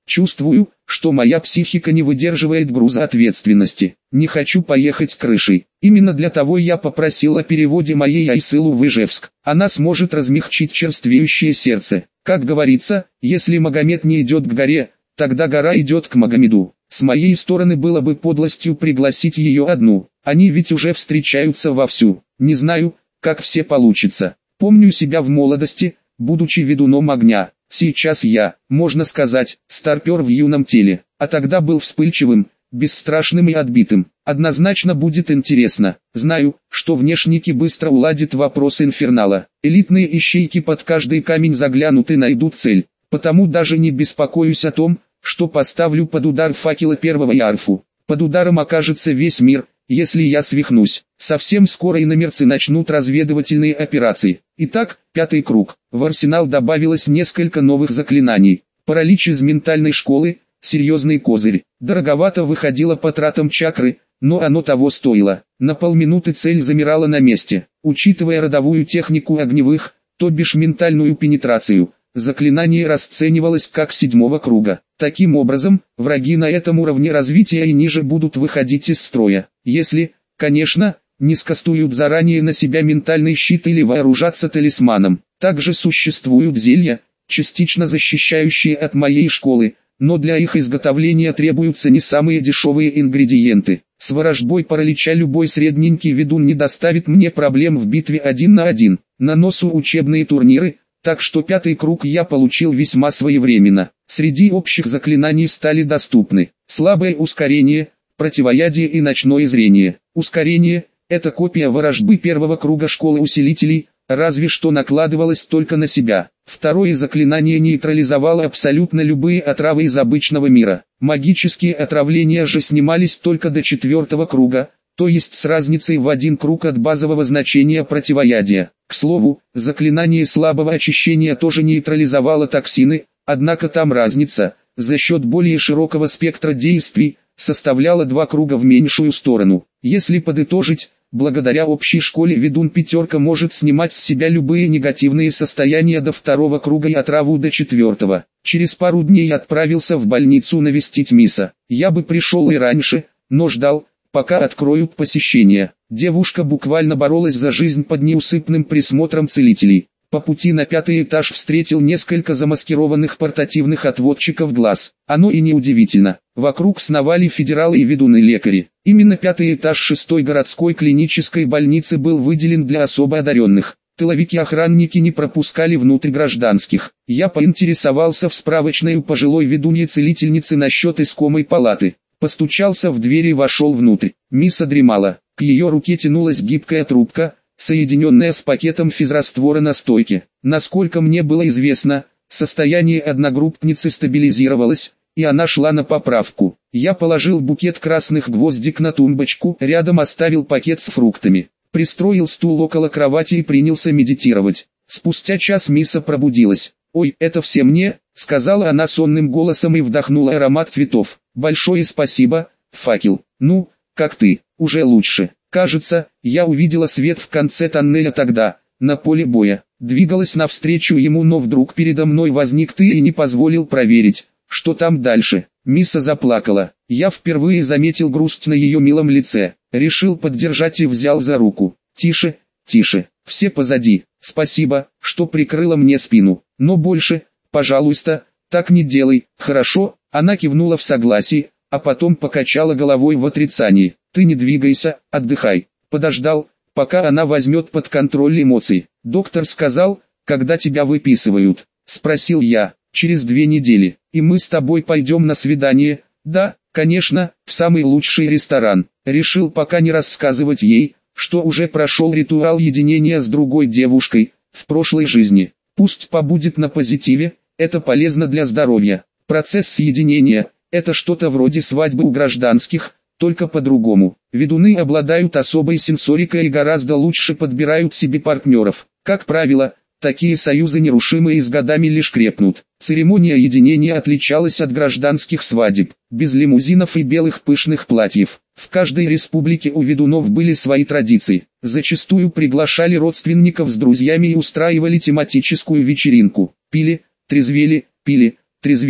Чувствую, что моя психика не выдерживает груза ответственности. Не хочу поехать крышей. Именно для того я попросил о переводе моей Айсылу в Ижевск. Она сможет размягчить черствеющее сердце. Как говорится, если Магомед не идет к горе, тогда гора идет к Магомеду. С моей стороны было бы подлостью пригласить ее одну. Они ведь уже встречаются вовсю. Не знаю, как все получится. Помню себя в молодости, будучи ведуном огня. Сейчас я, можно сказать, старпер в юном теле, а тогда был вспыльчивым, бесстрашным и отбитым. Однозначно будет интересно. Знаю, что внешники быстро уладят вопрос инфернала. Элитные ищейки под каждый камень заглянут и найдут цель. Потому даже не беспокоюсь о том, что поставлю под удар факела первого Ярфу. Под ударом окажется весь мир, если я свихнусь. Совсем скоро иномерцы начнут разведывательные операции. Итак, 5-й круг. В арсенал добавилось несколько новых заклинаний. Паралич из ментальной школы, серьезный козырь. Дороговато выходило по тратам чакры, но оно того стоило. На полминуты цель замирала на месте. Учитывая родовую технику огневых, то бишь ментальную пенетрацию, заклинание расценивалось как 7-го круга. Таким образом, враги на этом уровне развития и ниже будут выходить из строя. Если, конечно, не скастуют заранее на себя ментальный щит или вооружатся талисманом. Также существуют зелья, частично защищающие от моей школы, но для их изготовления требуются не самые дешевые ингредиенты. С ворожбой паралича любой средненький ведун не доставит мне проблем в битве 1 на 1. На носу учебные турниры, так что 5-й круг я получил весьма своевременно. Среди общих заклинаний стали доступны слабое ускорение, противоядие и ночное зрение. Ускорение – это копия ворожбы первого круга школы усилителей, разве что накладывалось только на себя. Второе заклинание нейтрализовало абсолютно любые отравы из обычного мира. Магические отравления же снимались только до 4-го круга, то есть с разницей в 1 круг от базового значения противоядия. К слову, заклинание слабого очищения тоже нейтрализовало токсины, однако там разница, за счет более широкого спектра действий, составляла 2 круга в меньшую сторону. Если подытожить, благодаря общей школе ведун 5 может снимать с себя любые негативные состояния до 2-го круга и отраву до 4-го. Через пару дней отправился в больницу навестить Миса. Я бы пришел и раньше, но ждал, пока откроют посещение. Девушка буквально боролась за жизнь под неусыпным присмотром целителей. По пути на 5-й этаж встретил несколько замаскированных портативных отводчиков глаз. Оно и неудивительно. Вокруг сновали федералы и ведуны-лекари. Именно 5-й этаж 6-й городской клинической больницы был выделен для особо одаренных. Тыловики-охранники не пропускали внутрь гражданских. Я поинтересовался в справочной у пожилой ведуньи-целительницы насчет искомой палаты. Постучался в дверь и вошел внутрь. Миса дремала. К ее руке тянулась гибкая трубка, соединенная с пакетом физраствора на стойке. Насколько мне было известно, состояние одногруппницы стабилизировалось, и она шла на поправку. Я положил букет красных гвоздик на тумбочку, рядом оставил пакет с фруктами. Пристроил стул около кровати и принялся медитировать. Спустя час Миса пробудилась. «Ой, это все мне», — сказала она сонным голосом и вдохнула аромат цветов. «Большое спасибо, факел. Ну, как ты? Уже лучше. Кажется, я увидела свет в конце тоннеля тогда, на поле боя. Двигалась навстречу ему, но вдруг передо мной возник ты и не позволил проверить, что там дальше». Миса заплакала. Я впервые заметил грусть на ее милом лице. Решил поддержать и взял за руку. «Тише, тише, все позади. Спасибо, что прикрыла мне спину. Но больше, пожалуйста, так не делай, хорошо?» Она кивнула в согласии, а потом покачала головой в отрицании. «Ты не двигайся, отдыхай». Подождал, пока она возьмет под контроль эмоции. «Доктор сказал, когда тебя выписывают?» Спросил я. «Через 2 недели. И мы с тобой пойдем на свидание?» «Да, конечно, в самый лучший ресторан». Решил пока не рассказывать ей, что уже прошел ритуал единения с другой девушкой, в прошлой жизни. Пусть побудет на позитиве, это полезно для здоровья. Процесс соединения – это что-то вроде свадьбы у гражданских, только по-другому. Ведуны обладают особой сенсорикой и гораздо лучше подбирают себе партнеров. Как правило, такие союзы нерушимы и с годами лишь крепнут. Церемония единения отличалась от гражданских свадеб, без лимузинов и белых пышных платьев. В каждой республике у ведунов были свои традиции. Зачастую приглашали родственников с друзьями и устраивали тематическую вечеринку. Пили, трезвели, пили, трезвели.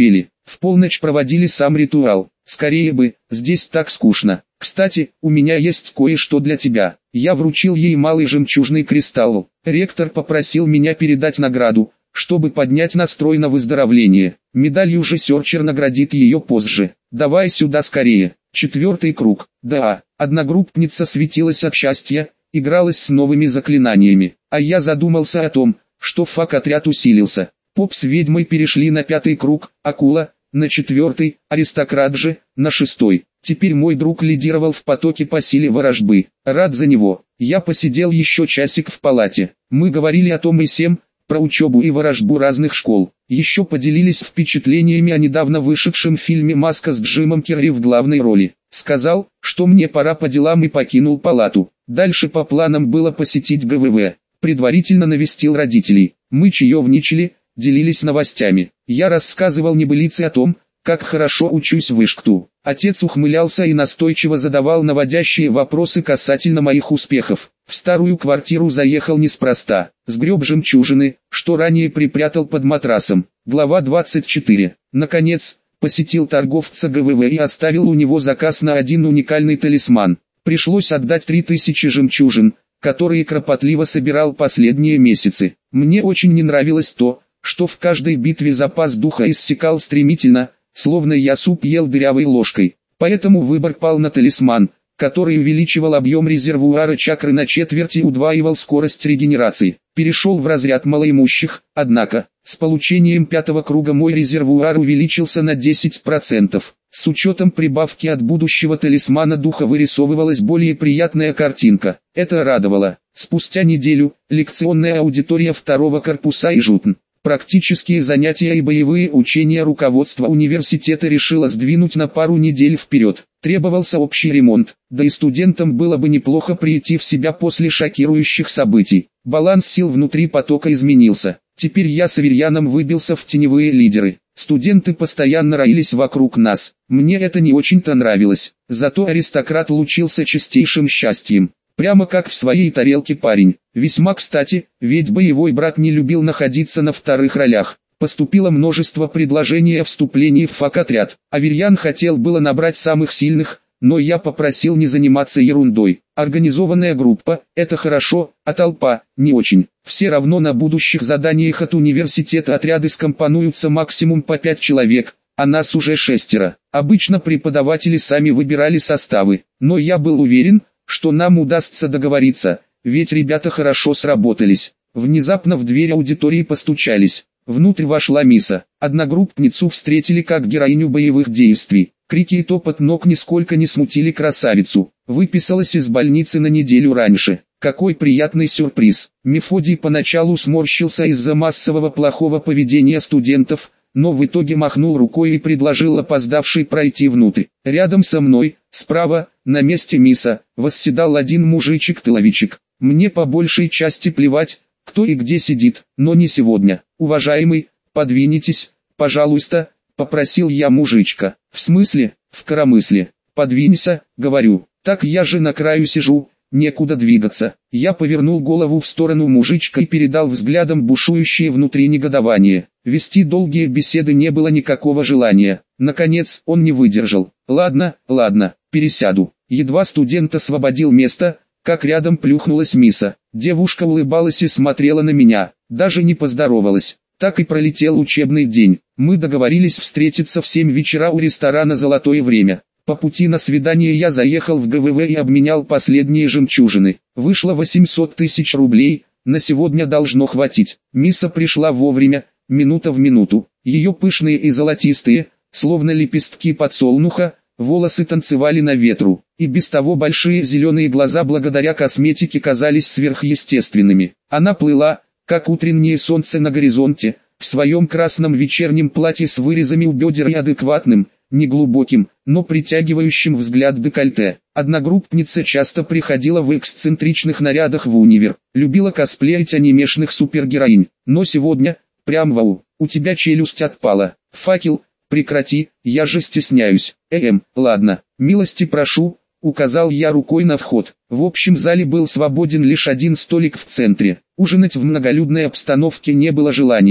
В полночь проводили сам ритуал. Скорее бы, здесь так скучно. Кстати, у меня есть кое-что для тебя. Я вручил ей малый жемчужный кристалл. Ректор попросил меня передать награду, чтобы поднять настрой на выздоровление. Медалью же Серчер наградит ее позже. Давай сюда скорее. 4-й круг. Да, одногруппница светилась от счастья, игралась с новыми заклинаниями. А я задумался о том, что фак-отряд усилился. Поп с ведьмой перешли на 5-й круг, акула на 4-й, аристократ же на 6-й. Теперь мой друг лидировал в потоке по силе ворожбы. Рад за него. Я посидел еще часик в палате. Мы говорили о том и сем, про учебу и ворожбу разных школ. Еще поделились впечатлениями о недавно вышедшем фильме «Маска» с Джимом Керри в главной роли. Сказал, что мне пора по делам, и покинул палату. Дальше по планам было посетить ГВВ. Предварительно навестил родителей. Мы чаевничали, делились новостями. Я рассказывал небылицы о том, как хорошо учусь в Ишкту. Отец ухмылялся и настойчиво задавал наводящие вопросы касательно моих успехов. В старую квартиру заехал неспроста. Сгреб жемчужины, что ранее припрятал под матрасом. Глава 24. Наконец, посетил торговца ГВВ и оставил у него заказ на один уникальный талисман. Пришлось отдать 3000 жемчужин, которые кропотливо собирал последние месяцы. Мне очень не нравилось то, что в каждой битве запас духа иссякал стремительно, словно я суп ел дырявой ложкой. Поэтому выбор пал на талисман, который увеличивал объем резервуара чакры на четверть и удваивал скорость регенерации. Перешел в разряд малоимущих, однако, с получением 5-го круга мой резервуар увеличился на 10%. С учетом прибавки от будущего талисмана духа вырисовывалась более приятная картинка. Это радовало. Спустя неделю, лекционная аудитория 2-го корпуса и Жутн. Практические занятия и боевые учения руководство университета решило сдвинуть на пару недель вперед. Требовался общий ремонт, да и студентам было бы неплохо прийти в себя после шокирующих событий. Баланс сил внутри потока изменился. Теперь я с Аверьяном выбился в теневые лидеры. Студенты постоянно роились вокруг нас. Мне это не очень-то нравилось. Зато аристократ лучился чистейшим счастьем. Прямо как в своей тарелке парень. Весьма кстати, ведь боевой брат не любил находиться на вторых ролях. Поступило множество предложений о вступлении в фак-отряд. Аверьян хотел было набрать самых сильных, но я попросил не заниматься ерундой. Организованная группа – это хорошо, а толпа – не очень. Все равно на будущих заданиях от университета отряды скомпонуются максимум по 5 человек, а нас уже 6. Обычно преподаватели сами выбирали составы, но я был уверен, что нам удастся договориться, ведь ребята хорошо сработались. Внезапно в дверь аудитории постучались. Внутрь вошла Миса. Одногруппницу встретили как героиню боевых действий. Крики и топот ног нисколько не смутили красавицу. Выписалась из больницы на неделю раньше. Какой приятный сюрприз. Мефодий поначалу сморщился из-за массового плохого поведения студентов, но в итоге махнул рукой и предложил опоздавшей пройти внутрь. Рядом со мной, справа, на месте Миса, восседал один мужичек-тыловичек. Мне по большей части плевать, кто и где сидит, но не сегодня. «Уважаемый, подвинитесь, пожалуйста», — попросил я мужичка. «В смысле?» «В коромысле. Подвинься», — говорю. «Так я же на краю сижу, некуда двигаться». Я повернул голову в сторону мужичка и передал взглядом бушующее внутри негодование. Вести долгие беседы не было никакого желания. Наконец, он не выдержал. «Ладно, пересяду». Едва студент освободил место, как рядом плюхнулась Миса. Девушка улыбалась и смотрела на меня, даже не поздоровалась. Так и пролетел учебный день. Мы договорились встретиться в 7 вечера у ресторана «Золотое время». По пути на свидание я заехал в ГВВ и обменял последние жемчужины. Вышло 800 тысяч рублей, на сегодня должно хватить. Миса пришла вовремя, минута в минуту. Ее пышные и золотистые, словно лепестки подсолнуха, волосы танцевали на ветру, и без того большие зеленые глаза благодаря косметике казались сверхъестественными. Она плыла, как утреннее солнце на горизонте, в своем красном вечернем платье с вырезами у бедер и адекватным, неглубоким, но притягивающим взгляд декольте. Одногруппница часто приходила в эксцентричных нарядах в универ, любила косплеить анимешных супергероинь, но сегодня, прям вау, у тебя челюсть отпала. Факел, прекрати, я же стесняюсь. Ладно, милости прошу, указал я рукой на вход. В общем зале был свободен лишь один столик в центре. Ужинать в многолюдной обстановке не было желания.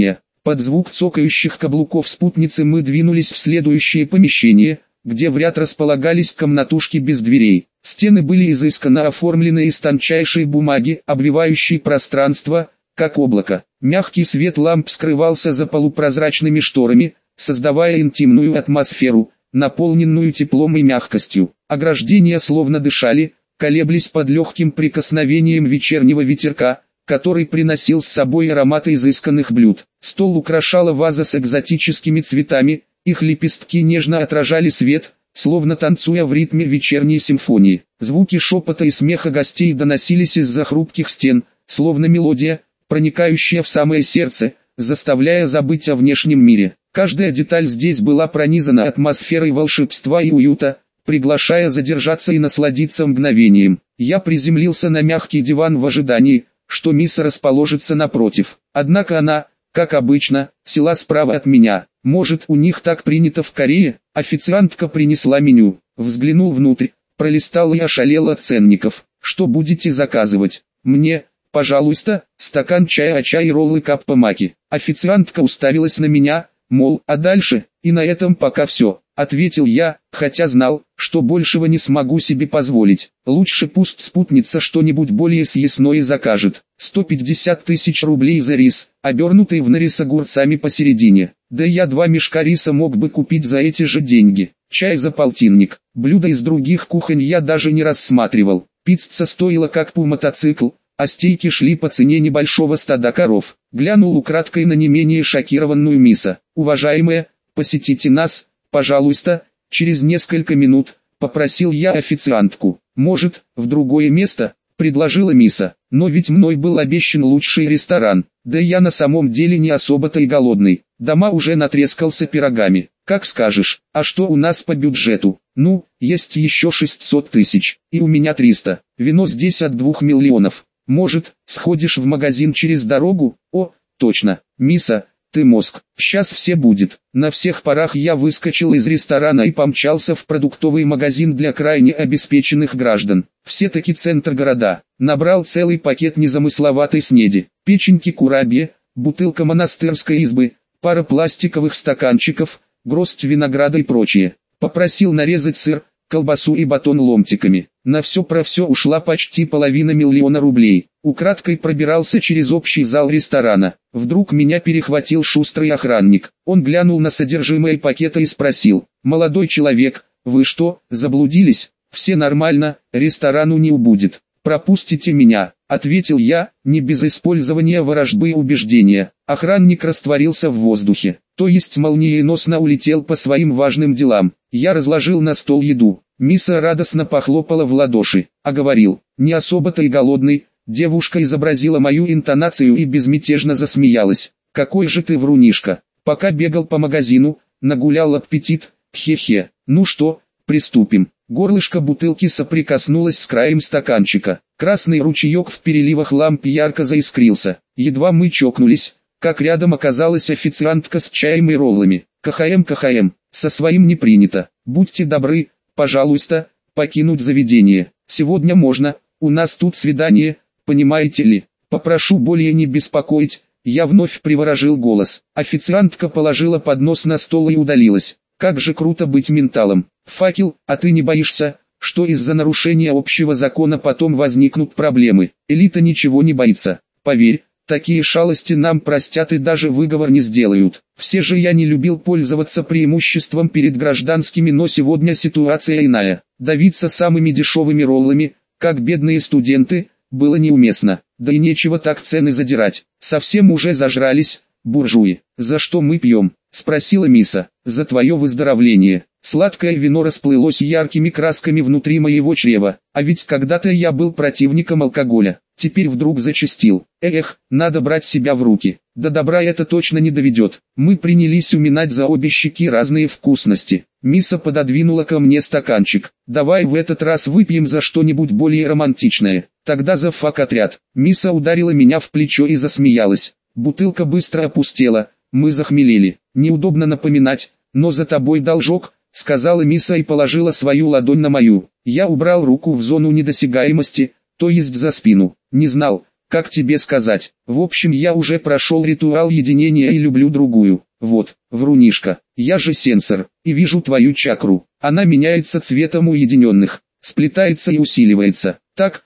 Под звук цокающих каблуков спутницы мы двинулись в следующее помещение, где в ряд располагались комнатушки без дверей. Стены были изысканно оформлены из тончайшей бумаги, обвивающей пространство, как облако. Мягкий свет ламп скрывался за полупрозрачными шторами, создавая интимную атмосферу, наполненную теплом и мягкостью. Ограждения словно дышали, колеблись под легким прикосновением вечернего ветерка, который приносил с собой ароматы изысканных блюд. Стол украшала ваза с экзотическими цветами, их лепестки нежно отражали свет, словно танцуя в ритме вечерней симфонии. Звуки шепота и смеха гостей доносились из-за хрупких стен, словно мелодия, проникающая в самое сердце, заставляя забыть о внешнем мире. Каждая деталь здесь была пронизана атмосферой волшебства и уюта, приглашая задержаться и насладиться мгновением. Я приземлился на мягкий диван в ожидании, что мисс расположится напротив. Однако она, как обычно, села справа от меня. Может, у них так принято в Корее? Официантка принесла меню. Взглянул внутрь, пролистал и ошалел от ценников. Что будете заказывать? Мне, пожалуйста, стакан чая, чай и роллы каппа-маки. Официантка уставилась на меня, мол, а дальше? И на этом пока все, ответил я, хотя знал, что большего не смогу себе позволить. Лучше пусть спутница что-нибудь более съестное закажет. 150 тысяч рублей за рис, обернутый в нарис огурцами посередине. Да я 2 мешка риса мог бы купить за эти же деньги. Чай за полтинник. Блюда из других кухонь я даже не рассматривал. Пицца стоила как мотоцикл, а стейки шли по цене небольшого стада коров. Глянул украдкой на не менее шокированную мисса. «Уважаемая, посетите нас, пожалуйста», через несколько минут, попросил я официантку. «Может, в другое место?» — предложила мисса. «Но ведь мной был обещан лучший ресторан, да я на самом деле не особо-то и голодный. Дома уже натрескался пирогами. Как скажешь, а что у нас по бюджету? Ну, есть еще 600 тысяч, и у меня 300. Вино здесь от 2 миллионов. Может, сходишь в магазин через дорогу? О, точно, мисса, ты мозг, сейчас все будет». На всех парах я выскочил из ресторана и помчался в продуктовый магазин для крайне обеспеченных граждан. Все-таки центр города. Набрал целый пакет незамысловатой снеди. Печеньки курабье, бутылка монастырской избы, пара пластиковых стаканчиков, горсть винограда и прочее. Попросил нарезать сыр, колбасу и батон ломтиками. На все про все ушла почти половина миллиона рублей. Украдкой пробирался через общий зал ресторана. Вдруг меня перехватил шустрый охранник. Он глянул на содержимое пакета и спросил: «Молодой человек, вы что, заблудились? Все нормально, ресторану не убудет. Пропустите меня», — ответил я, не без использования ворожбы и убеждения. Охранник растворился в воздухе, то есть молниеносно улетел по своим важным делам. Я разложил на стол еду. Мисса радостно похлопала в ладоши, а говорил: «Не особо-то и голодный». Девушка изобразила мою интонацию и безмятежно засмеялась. «Какой же ты врунишка! Пока бегал по магазину, нагулял аппетит, хе-хе. Ну что, приступим». Горлышко бутылки соприкоснулось с краем стаканчика. Красный ручеек в переливах ламп ярко заискрился. Едва мы чокнулись, как рядом оказалась официантка с чаем и роллами. «КХМ, со своим не принято. Будьте добры, пожалуйста, покинуть заведение. Сегодня можно, у нас тут свидание, понимаете ли. Попрошу более не беспокоить». Я вновь приворожил голос. Официантка положила поднос на стол и удалилась. Как же круто быть менталом. «Факел, а ты не боишься, что из-за нарушения общего закона потом возникнут проблемы?» Элита ничего не боится. Поверь, такие шалости нам простят и даже выговор не сделают. Все же я не любил пользоваться преимуществом перед гражданскими, но сегодня ситуация иная. Давиться самыми дешевыми роллами, как бедные студенты, было неуместно. Да и нечего так цены задирать. Совсем уже зажрались, буржуи. «За что мы пьем?» — спросила мисса. «За твое выздоровление». Сладкое вино расплылось яркими красками внутри моего чрева. А ведь когда-то я был противником алкоголя. Теперь вдруг зачастил. Эх, надо брать себя в руки. До добра это точно не доведет. Мы принялись уминать за обе щеки разные вкусности. Мисса пододвинула ко мне стаканчик. «Давай в этот раз выпьем за что-нибудь более романтичное. Тогда за фак-отряд». Мисса ударила меня в плечо и засмеялась. Бутылка быстро опустела. Мы захмелели. «Неудобно напоминать, но за тобой должок», — сказала мисса и положила свою ладонь на мою. Я убрал руку в зону недосягаемости, то есть за спину. Не знал, как тебе сказать. В общем, я уже прошел ритуал единения и люблю другую. Вот, врунишка, я же сенсор, и вижу твою чакру. Она меняется цветом у уединенных, сплетается и усиливается. Так,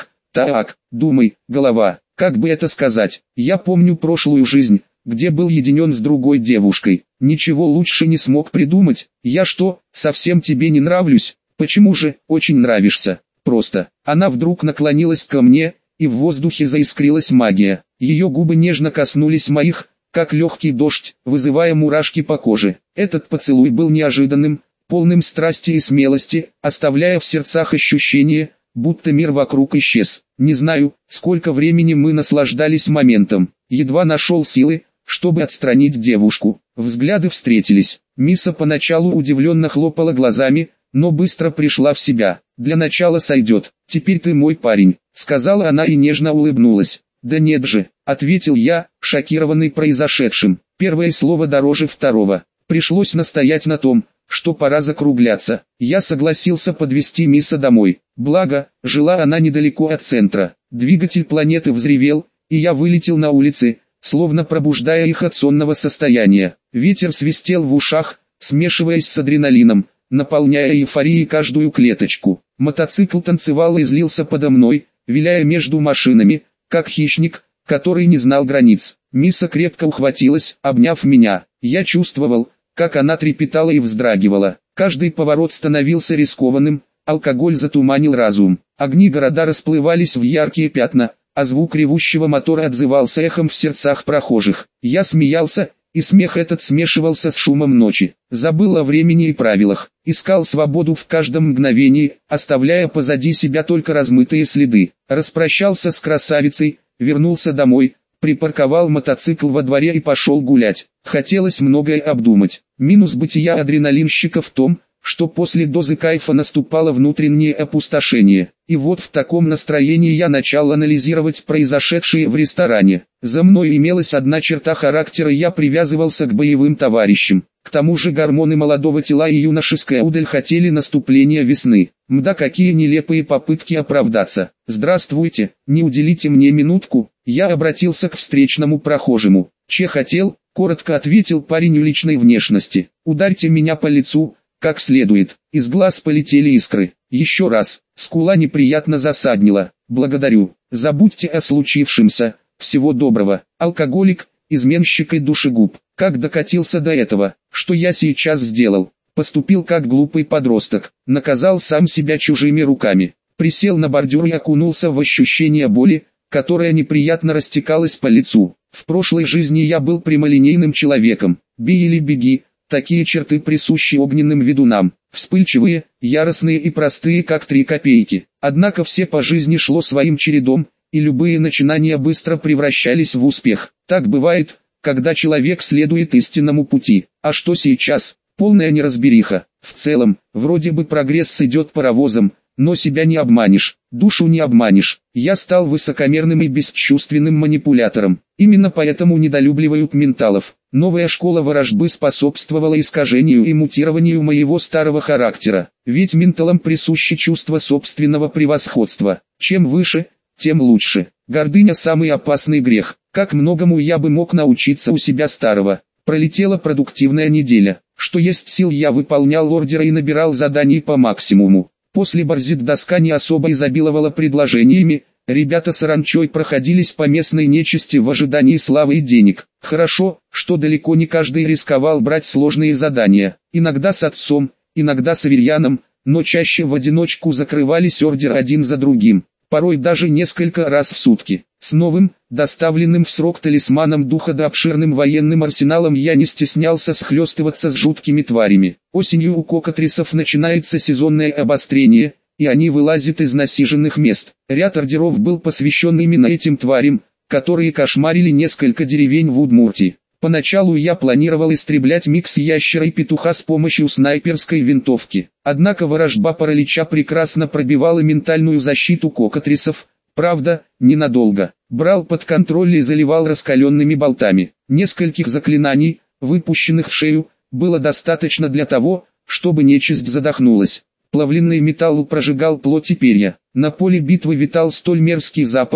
думай, голова, как бы это сказать. Я помню прошлую жизнь, где был единен с другой девушкой. Ничего лучше не смог придумать. Я что, совсем тебе не нравлюсь? Почему же? Очень нравишься. Просто. Она вдруг наклонилась ко мне, и в воздухе заискрилась магия. Ее губы нежно коснулись моих, как легкий дождь, вызывая мурашки по коже. Этот поцелуй был неожиданным, полным страсти и смелости, оставляя в сердцах ощущение, будто мир вокруг исчез. Не знаю, сколько времени мы наслаждались моментом. Едва нашел силы, чтобы отстранить девушку. Взгляды встретились. Миса поначалу удивленно хлопала глазами, но быстро пришла в себя. «Для начала сойдет. Теперь ты мой парень», — сказала она и нежно улыбнулась. «Да нет же», — ответил я, шокированный произошедшим. Первое слово дороже второго. Пришлось настоять на том, что пора закругляться. Я согласился подвезти Миса домой. Благо, жила она недалеко от центра. Двигатель планеты взревел, и я вылетел на улицы, словно пробуждая их от сонного состояния. Ветер свистел в ушах, смешиваясь с адреналином, наполняя эйфорией каждую клеточку. Мотоцикл танцевал и злился подо мной, виляя между машинами, как хищник, который не знал границ. Миса крепко ухватилась, обняв меня. Я чувствовал, как она трепетала и вздрагивала. Каждый поворот становился рискованным, алкоголь затуманил разум. Огни города расплывались в яркие пятна, а звук ревущего мотора отзывался эхом в сердцах прохожих. Я смеялся, и смех этот смешивался с шумом ночи. Забыл о времени и правилах, искал свободу в каждом мгновении, оставляя позади себя только размытые следы. Распрощался с красавицей, вернулся домой, припарковал мотоцикл во дворе и пошел гулять. Хотелось многое обдумать. Минус бытия адреналинщика в том, что после дозы кайфа наступало внутреннее опустошение. И вот в таком настроении я начал анализировать произошедшее в ресторане. За мной имелась одна черта характера: я привязывался к боевым товарищам. К тому же гормоны молодого тела и юношеская удаль хотели наступления весны. Мда, какие нелепые попытки оправдаться. «Здравствуйте, не уделите мне минутку?» Я обратился к встречному прохожему. «Че хотел?» — коротко ответил парень уличной внешности. «Ударьте меня по лицу, как следует». Из глаз полетели искры. Еще раз. Скула неприятно засаднила. «Благодарю. Забудьте о случившемся. Всего доброго». Алкоголик, изменщик и душегуб. Как докатился до этого? Что я сейчас сделал? Поступил как глупый подросток. Наказал сам себя чужими руками. Присел на бордюр и окунулся в ощущение боли, которая неприятно растекалась по лицу. В прошлой жизни я был прямолинейным человеком. Бей или беги. Такие черты присущи огненным ведунам. Вспыльчивые, яростные и простые, как 3 копейки. Однако все по жизни шло своим чередом, и любые начинания быстро превращались в успех. Так бывает, когда человек следует истинному пути. А что сейчас? Полная неразбериха. В целом, вроде бы прогресс идет паровозом, но себя не обманешь, душу не обманешь. Я стал высокомерным и бесчувственным манипулятором. Именно поэтому недолюбливают менталов. Новая школа ворожбы способствовала искажению и мутированию моего старого характера. Ведь менталам присуще чувство собственного превосходства. Чем выше, тем лучше. Гордыня – самый опасный грех. Как многому я бы мог научиться у себя старого. Пролетела продуктивная неделя. Что есть сил, я выполнял ордеры и набирал заданий по максимуму. После борзит доска не особо изобиловала предложениями. Ребята саранчой проходились по местной нечисти в ожидании славы и денег. Хорошо, что далеко не каждый рисковал брать сложные задания. Иногда с отцом, иногда с Аверьяном, но чаще в одиночку закрывались ордеры один за другим. Порой даже несколько раз в сутки. С новым, доставленным в срок талисманом духа да обширным военным арсеналом я не стеснялся схлестываться с жуткими тварями. Осенью у кокотрисов начинается сезонное обострение, и они вылазят из насиженных мест. Ряд ордеров был посвящен именно этим тварям, которые кошмарили несколько деревень в Удмуртии. Поначалу я планировал истреблять микс ящера и петуха с помощью снайперской винтовки. Однако ворожба паралича прекрасно пробивала ментальную защиту кокотрисов. Правда, ненадолго. Брал под контроль и заливал раскаленными болтами. Нескольких заклинаний, выпущенных в шею, было достаточно для того, чтобы нечисть задохнулась. Плавленный металл прожигал плоть и перья. На поле битвы витал столь мерзкий запах,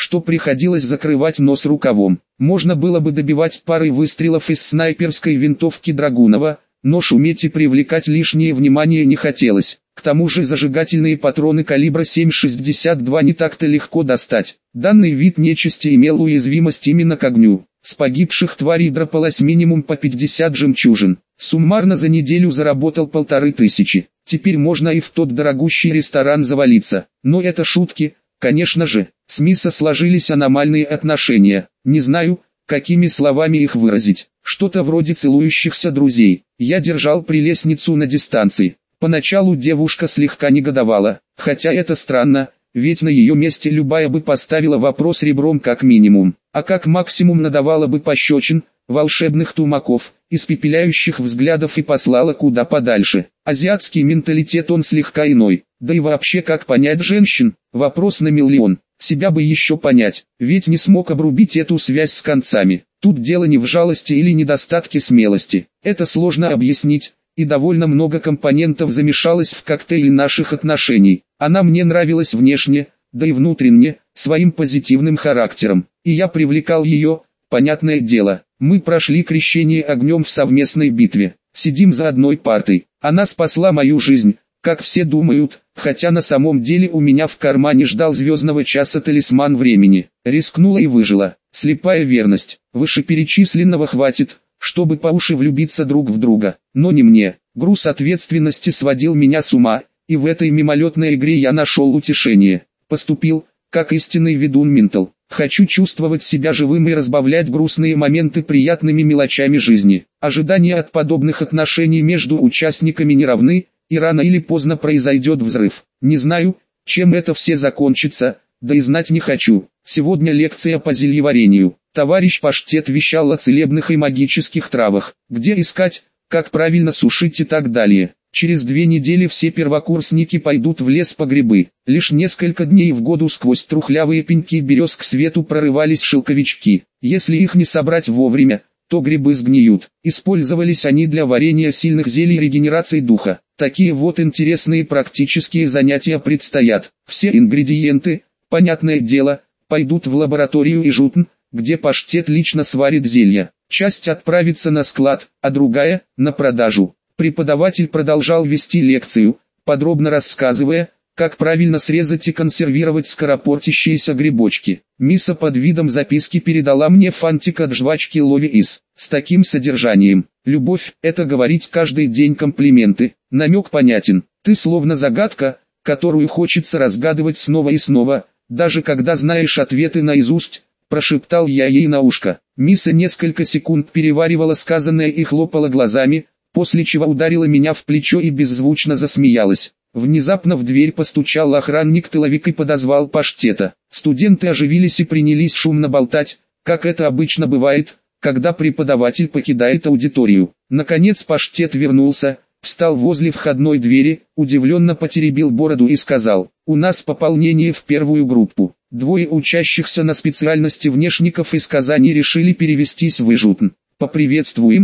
что приходилось закрывать нос рукавом. Можно было бы добивать парой выстрелов из снайперской винтовки Драгунова, но шуметь и привлекать лишнее внимание не хотелось. К тому же зажигательные патроны калибра 7,62 не так-то легко достать. Данный вид нечисти имел уязвимость именно к огню. С погибших тварей драпалось минимум по 50 жемчужин. Суммарно за неделю заработал 1500. Теперь можно и в тот дорогущий ресторан завалиться. Но это шутки, конечно же. С Миса сложились аномальные отношения. Не знаю, какими словами их выразить. Что-то вроде целующихся друзей. Я держал прелестницу на дистанции. Поначалу девушка слегка негодовала, хотя это странно, ведь на ее месте любая бы поставила вопрос ребром как минимум, а как максимум надавала бы пощечин, волшебных тумаков, испепеляющих взглядов и послала куда подальше. Азиатский менталитет он слегка иной, да и вообще как понять женщин, вопрос на миллион. Себя бы еще понять, ведь не смог обрубить эту связь с концами. Тут дело не в жалости или недостатке смелости, это сложно объяснить. И довольно много компонентов замешалось в коктейле наших отношений. Она мне нравилась внешне, да и внутренне, своим позитивным характером. И я привлекал ее, понятное дело. Мы прошли крещение огнем в совместной битве. Сидим за одной партой. Она спасла мою жизнь, как все думают, хотя на самом деле у меня в кармане ждал звездного часа талисман времени. Рискнула и выжила. Слепая верность. Вышеперечисленного хватит, чтобы по уши влюбиться друг в друга, но не мне. Груз ответственности сводил меня с ума, и в этой мимолетной игре я нашел утешение. Поступил, как истинный ведун ментал. Хочу чувствовать себя живым и разбавлять грустные моменты приятными мелочами жизни. Ожидания от подобных отношений между участниками не равны, и рано или поздно произойдет взрыв. Не знаю, чем это все закончится, да и знать не хочу. Сегодня лекция по зельеварению. Товарищ Паштет вещал о целебных и магических травах, где искать, как правильно сушить и так далее. Через 2 недели все первокурсники пойдут в лес по грибы. Лишь несколько дней в году сквозь трухлявые пеньки берез к свету прорывались шелковички. Если их не собрать вовремя, то грибы сгниют. Использовались они для варенья сильных зелий регенерации духа. Такие вот интересные практические занятия предстоят. Все ингредиенты, понятное дело, пойдут в лабораторию Ижутн, где Паштет лично сварит зелья. Часть отправится на склад, а другая – на продажу. Преподаватель продолжал вести лекцию, подробно рассказывая, как правильно срезать и консервировать скоропортящиеся грибочки. Миса под видом записки передала мне фантик от жвачки Лови-Из, с таким содержанием. «Любовь – это говорить каждый день комплименты». Намек понятен. Ты словно загадка, которую хочется разгадывать снова и снова, даже когда знаешь ответы наизусть. Прошептал я ей на ушко. Миса несколько секунд переваривала сказанное и хлопала глазами, после чего ударила меня в плечо и беззвучно засмеялась. Внезапно в дверь постучал охранник-тыловик и подозвал Паштета. Студенты оживились и принялись шумно болтать, как это обычно бывает, когда преподаватель покидает аудиторию. Наконец Паштет вернулся, встал возле входной двери, удивленно потеребил бороду и сказал: «У нас пополнение в первую группу». 2 учащихся на специальности внешников из Казани решили перевестись в Ижутн. Поприветствуем,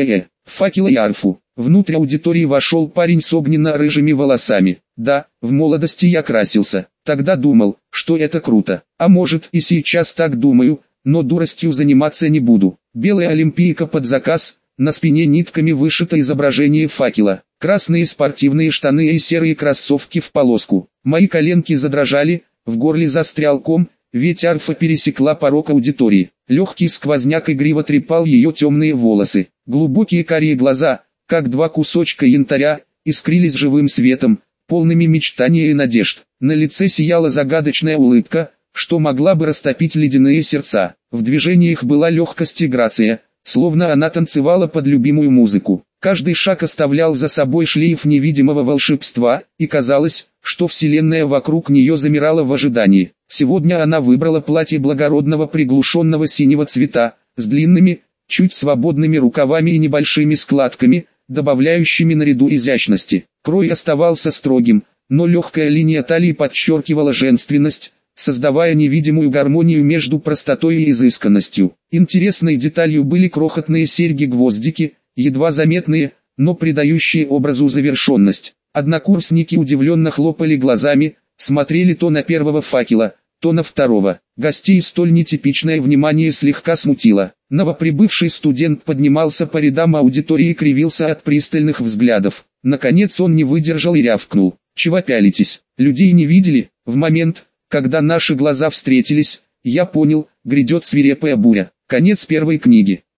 Факела и Арфу. Внутрь аудитории вошел парень с огненно-рыжими волосами. Да, в молодости я красился. Тогда думал, что это круто. А может и сейчас так думаю, но дуростью заниматься не буду. Белая олимпийка под заказ, на спине нитками вышито изображение факела. Красные спортивные штаны и серые кроссовки в полоску. Мои коленки задрожали. В горле застрял ком, ведь Арфа пересекла порог аудитории. Легкий сквозняк игриво трепал ее темные волосы. Глубокие карие глаза, как 2 кусочка янтаря, искрились живым светом, полными мечтаний и надежд. На лице сияла загадочная улыбка, что могла бы растопить ледяные сердца. В движениях была легкость и грация, словно она танцевала под любимую музыку. Каждый шаг оставлял за собой шлейф невидимого волшебства, и казалось, что вселенная вокруг нее замирала в ожидании. Сегодня она выбрала платье благородного приглушенного синего цвета, с длинными, чуть свободными рукавами и небольшими складками, добавляющими наряду изящности. Крой оставался строгим, но легкая линия талии подчеркивала женственность, создавая невидимую гармонию между простотой и изысканностью. Интересной деталью были крохотные серьги-гвоздики, едва заметные, но придающие образу завершенность. Однокурсники удивленно хлопали глазами, смотрели то на первого факела, то на второго. Гостей столь нетипичное внимание слегка смутило. Новоприбывший студент поднимался по рядам аудитории и кривился от пристальных взглядов. Наконец он не выдержал и рявкнул: «Чего пялитесь? Людей не видели?» В момент, когда наши глаза встретились, я понял, грядет свирепая буря. Конец первой книги.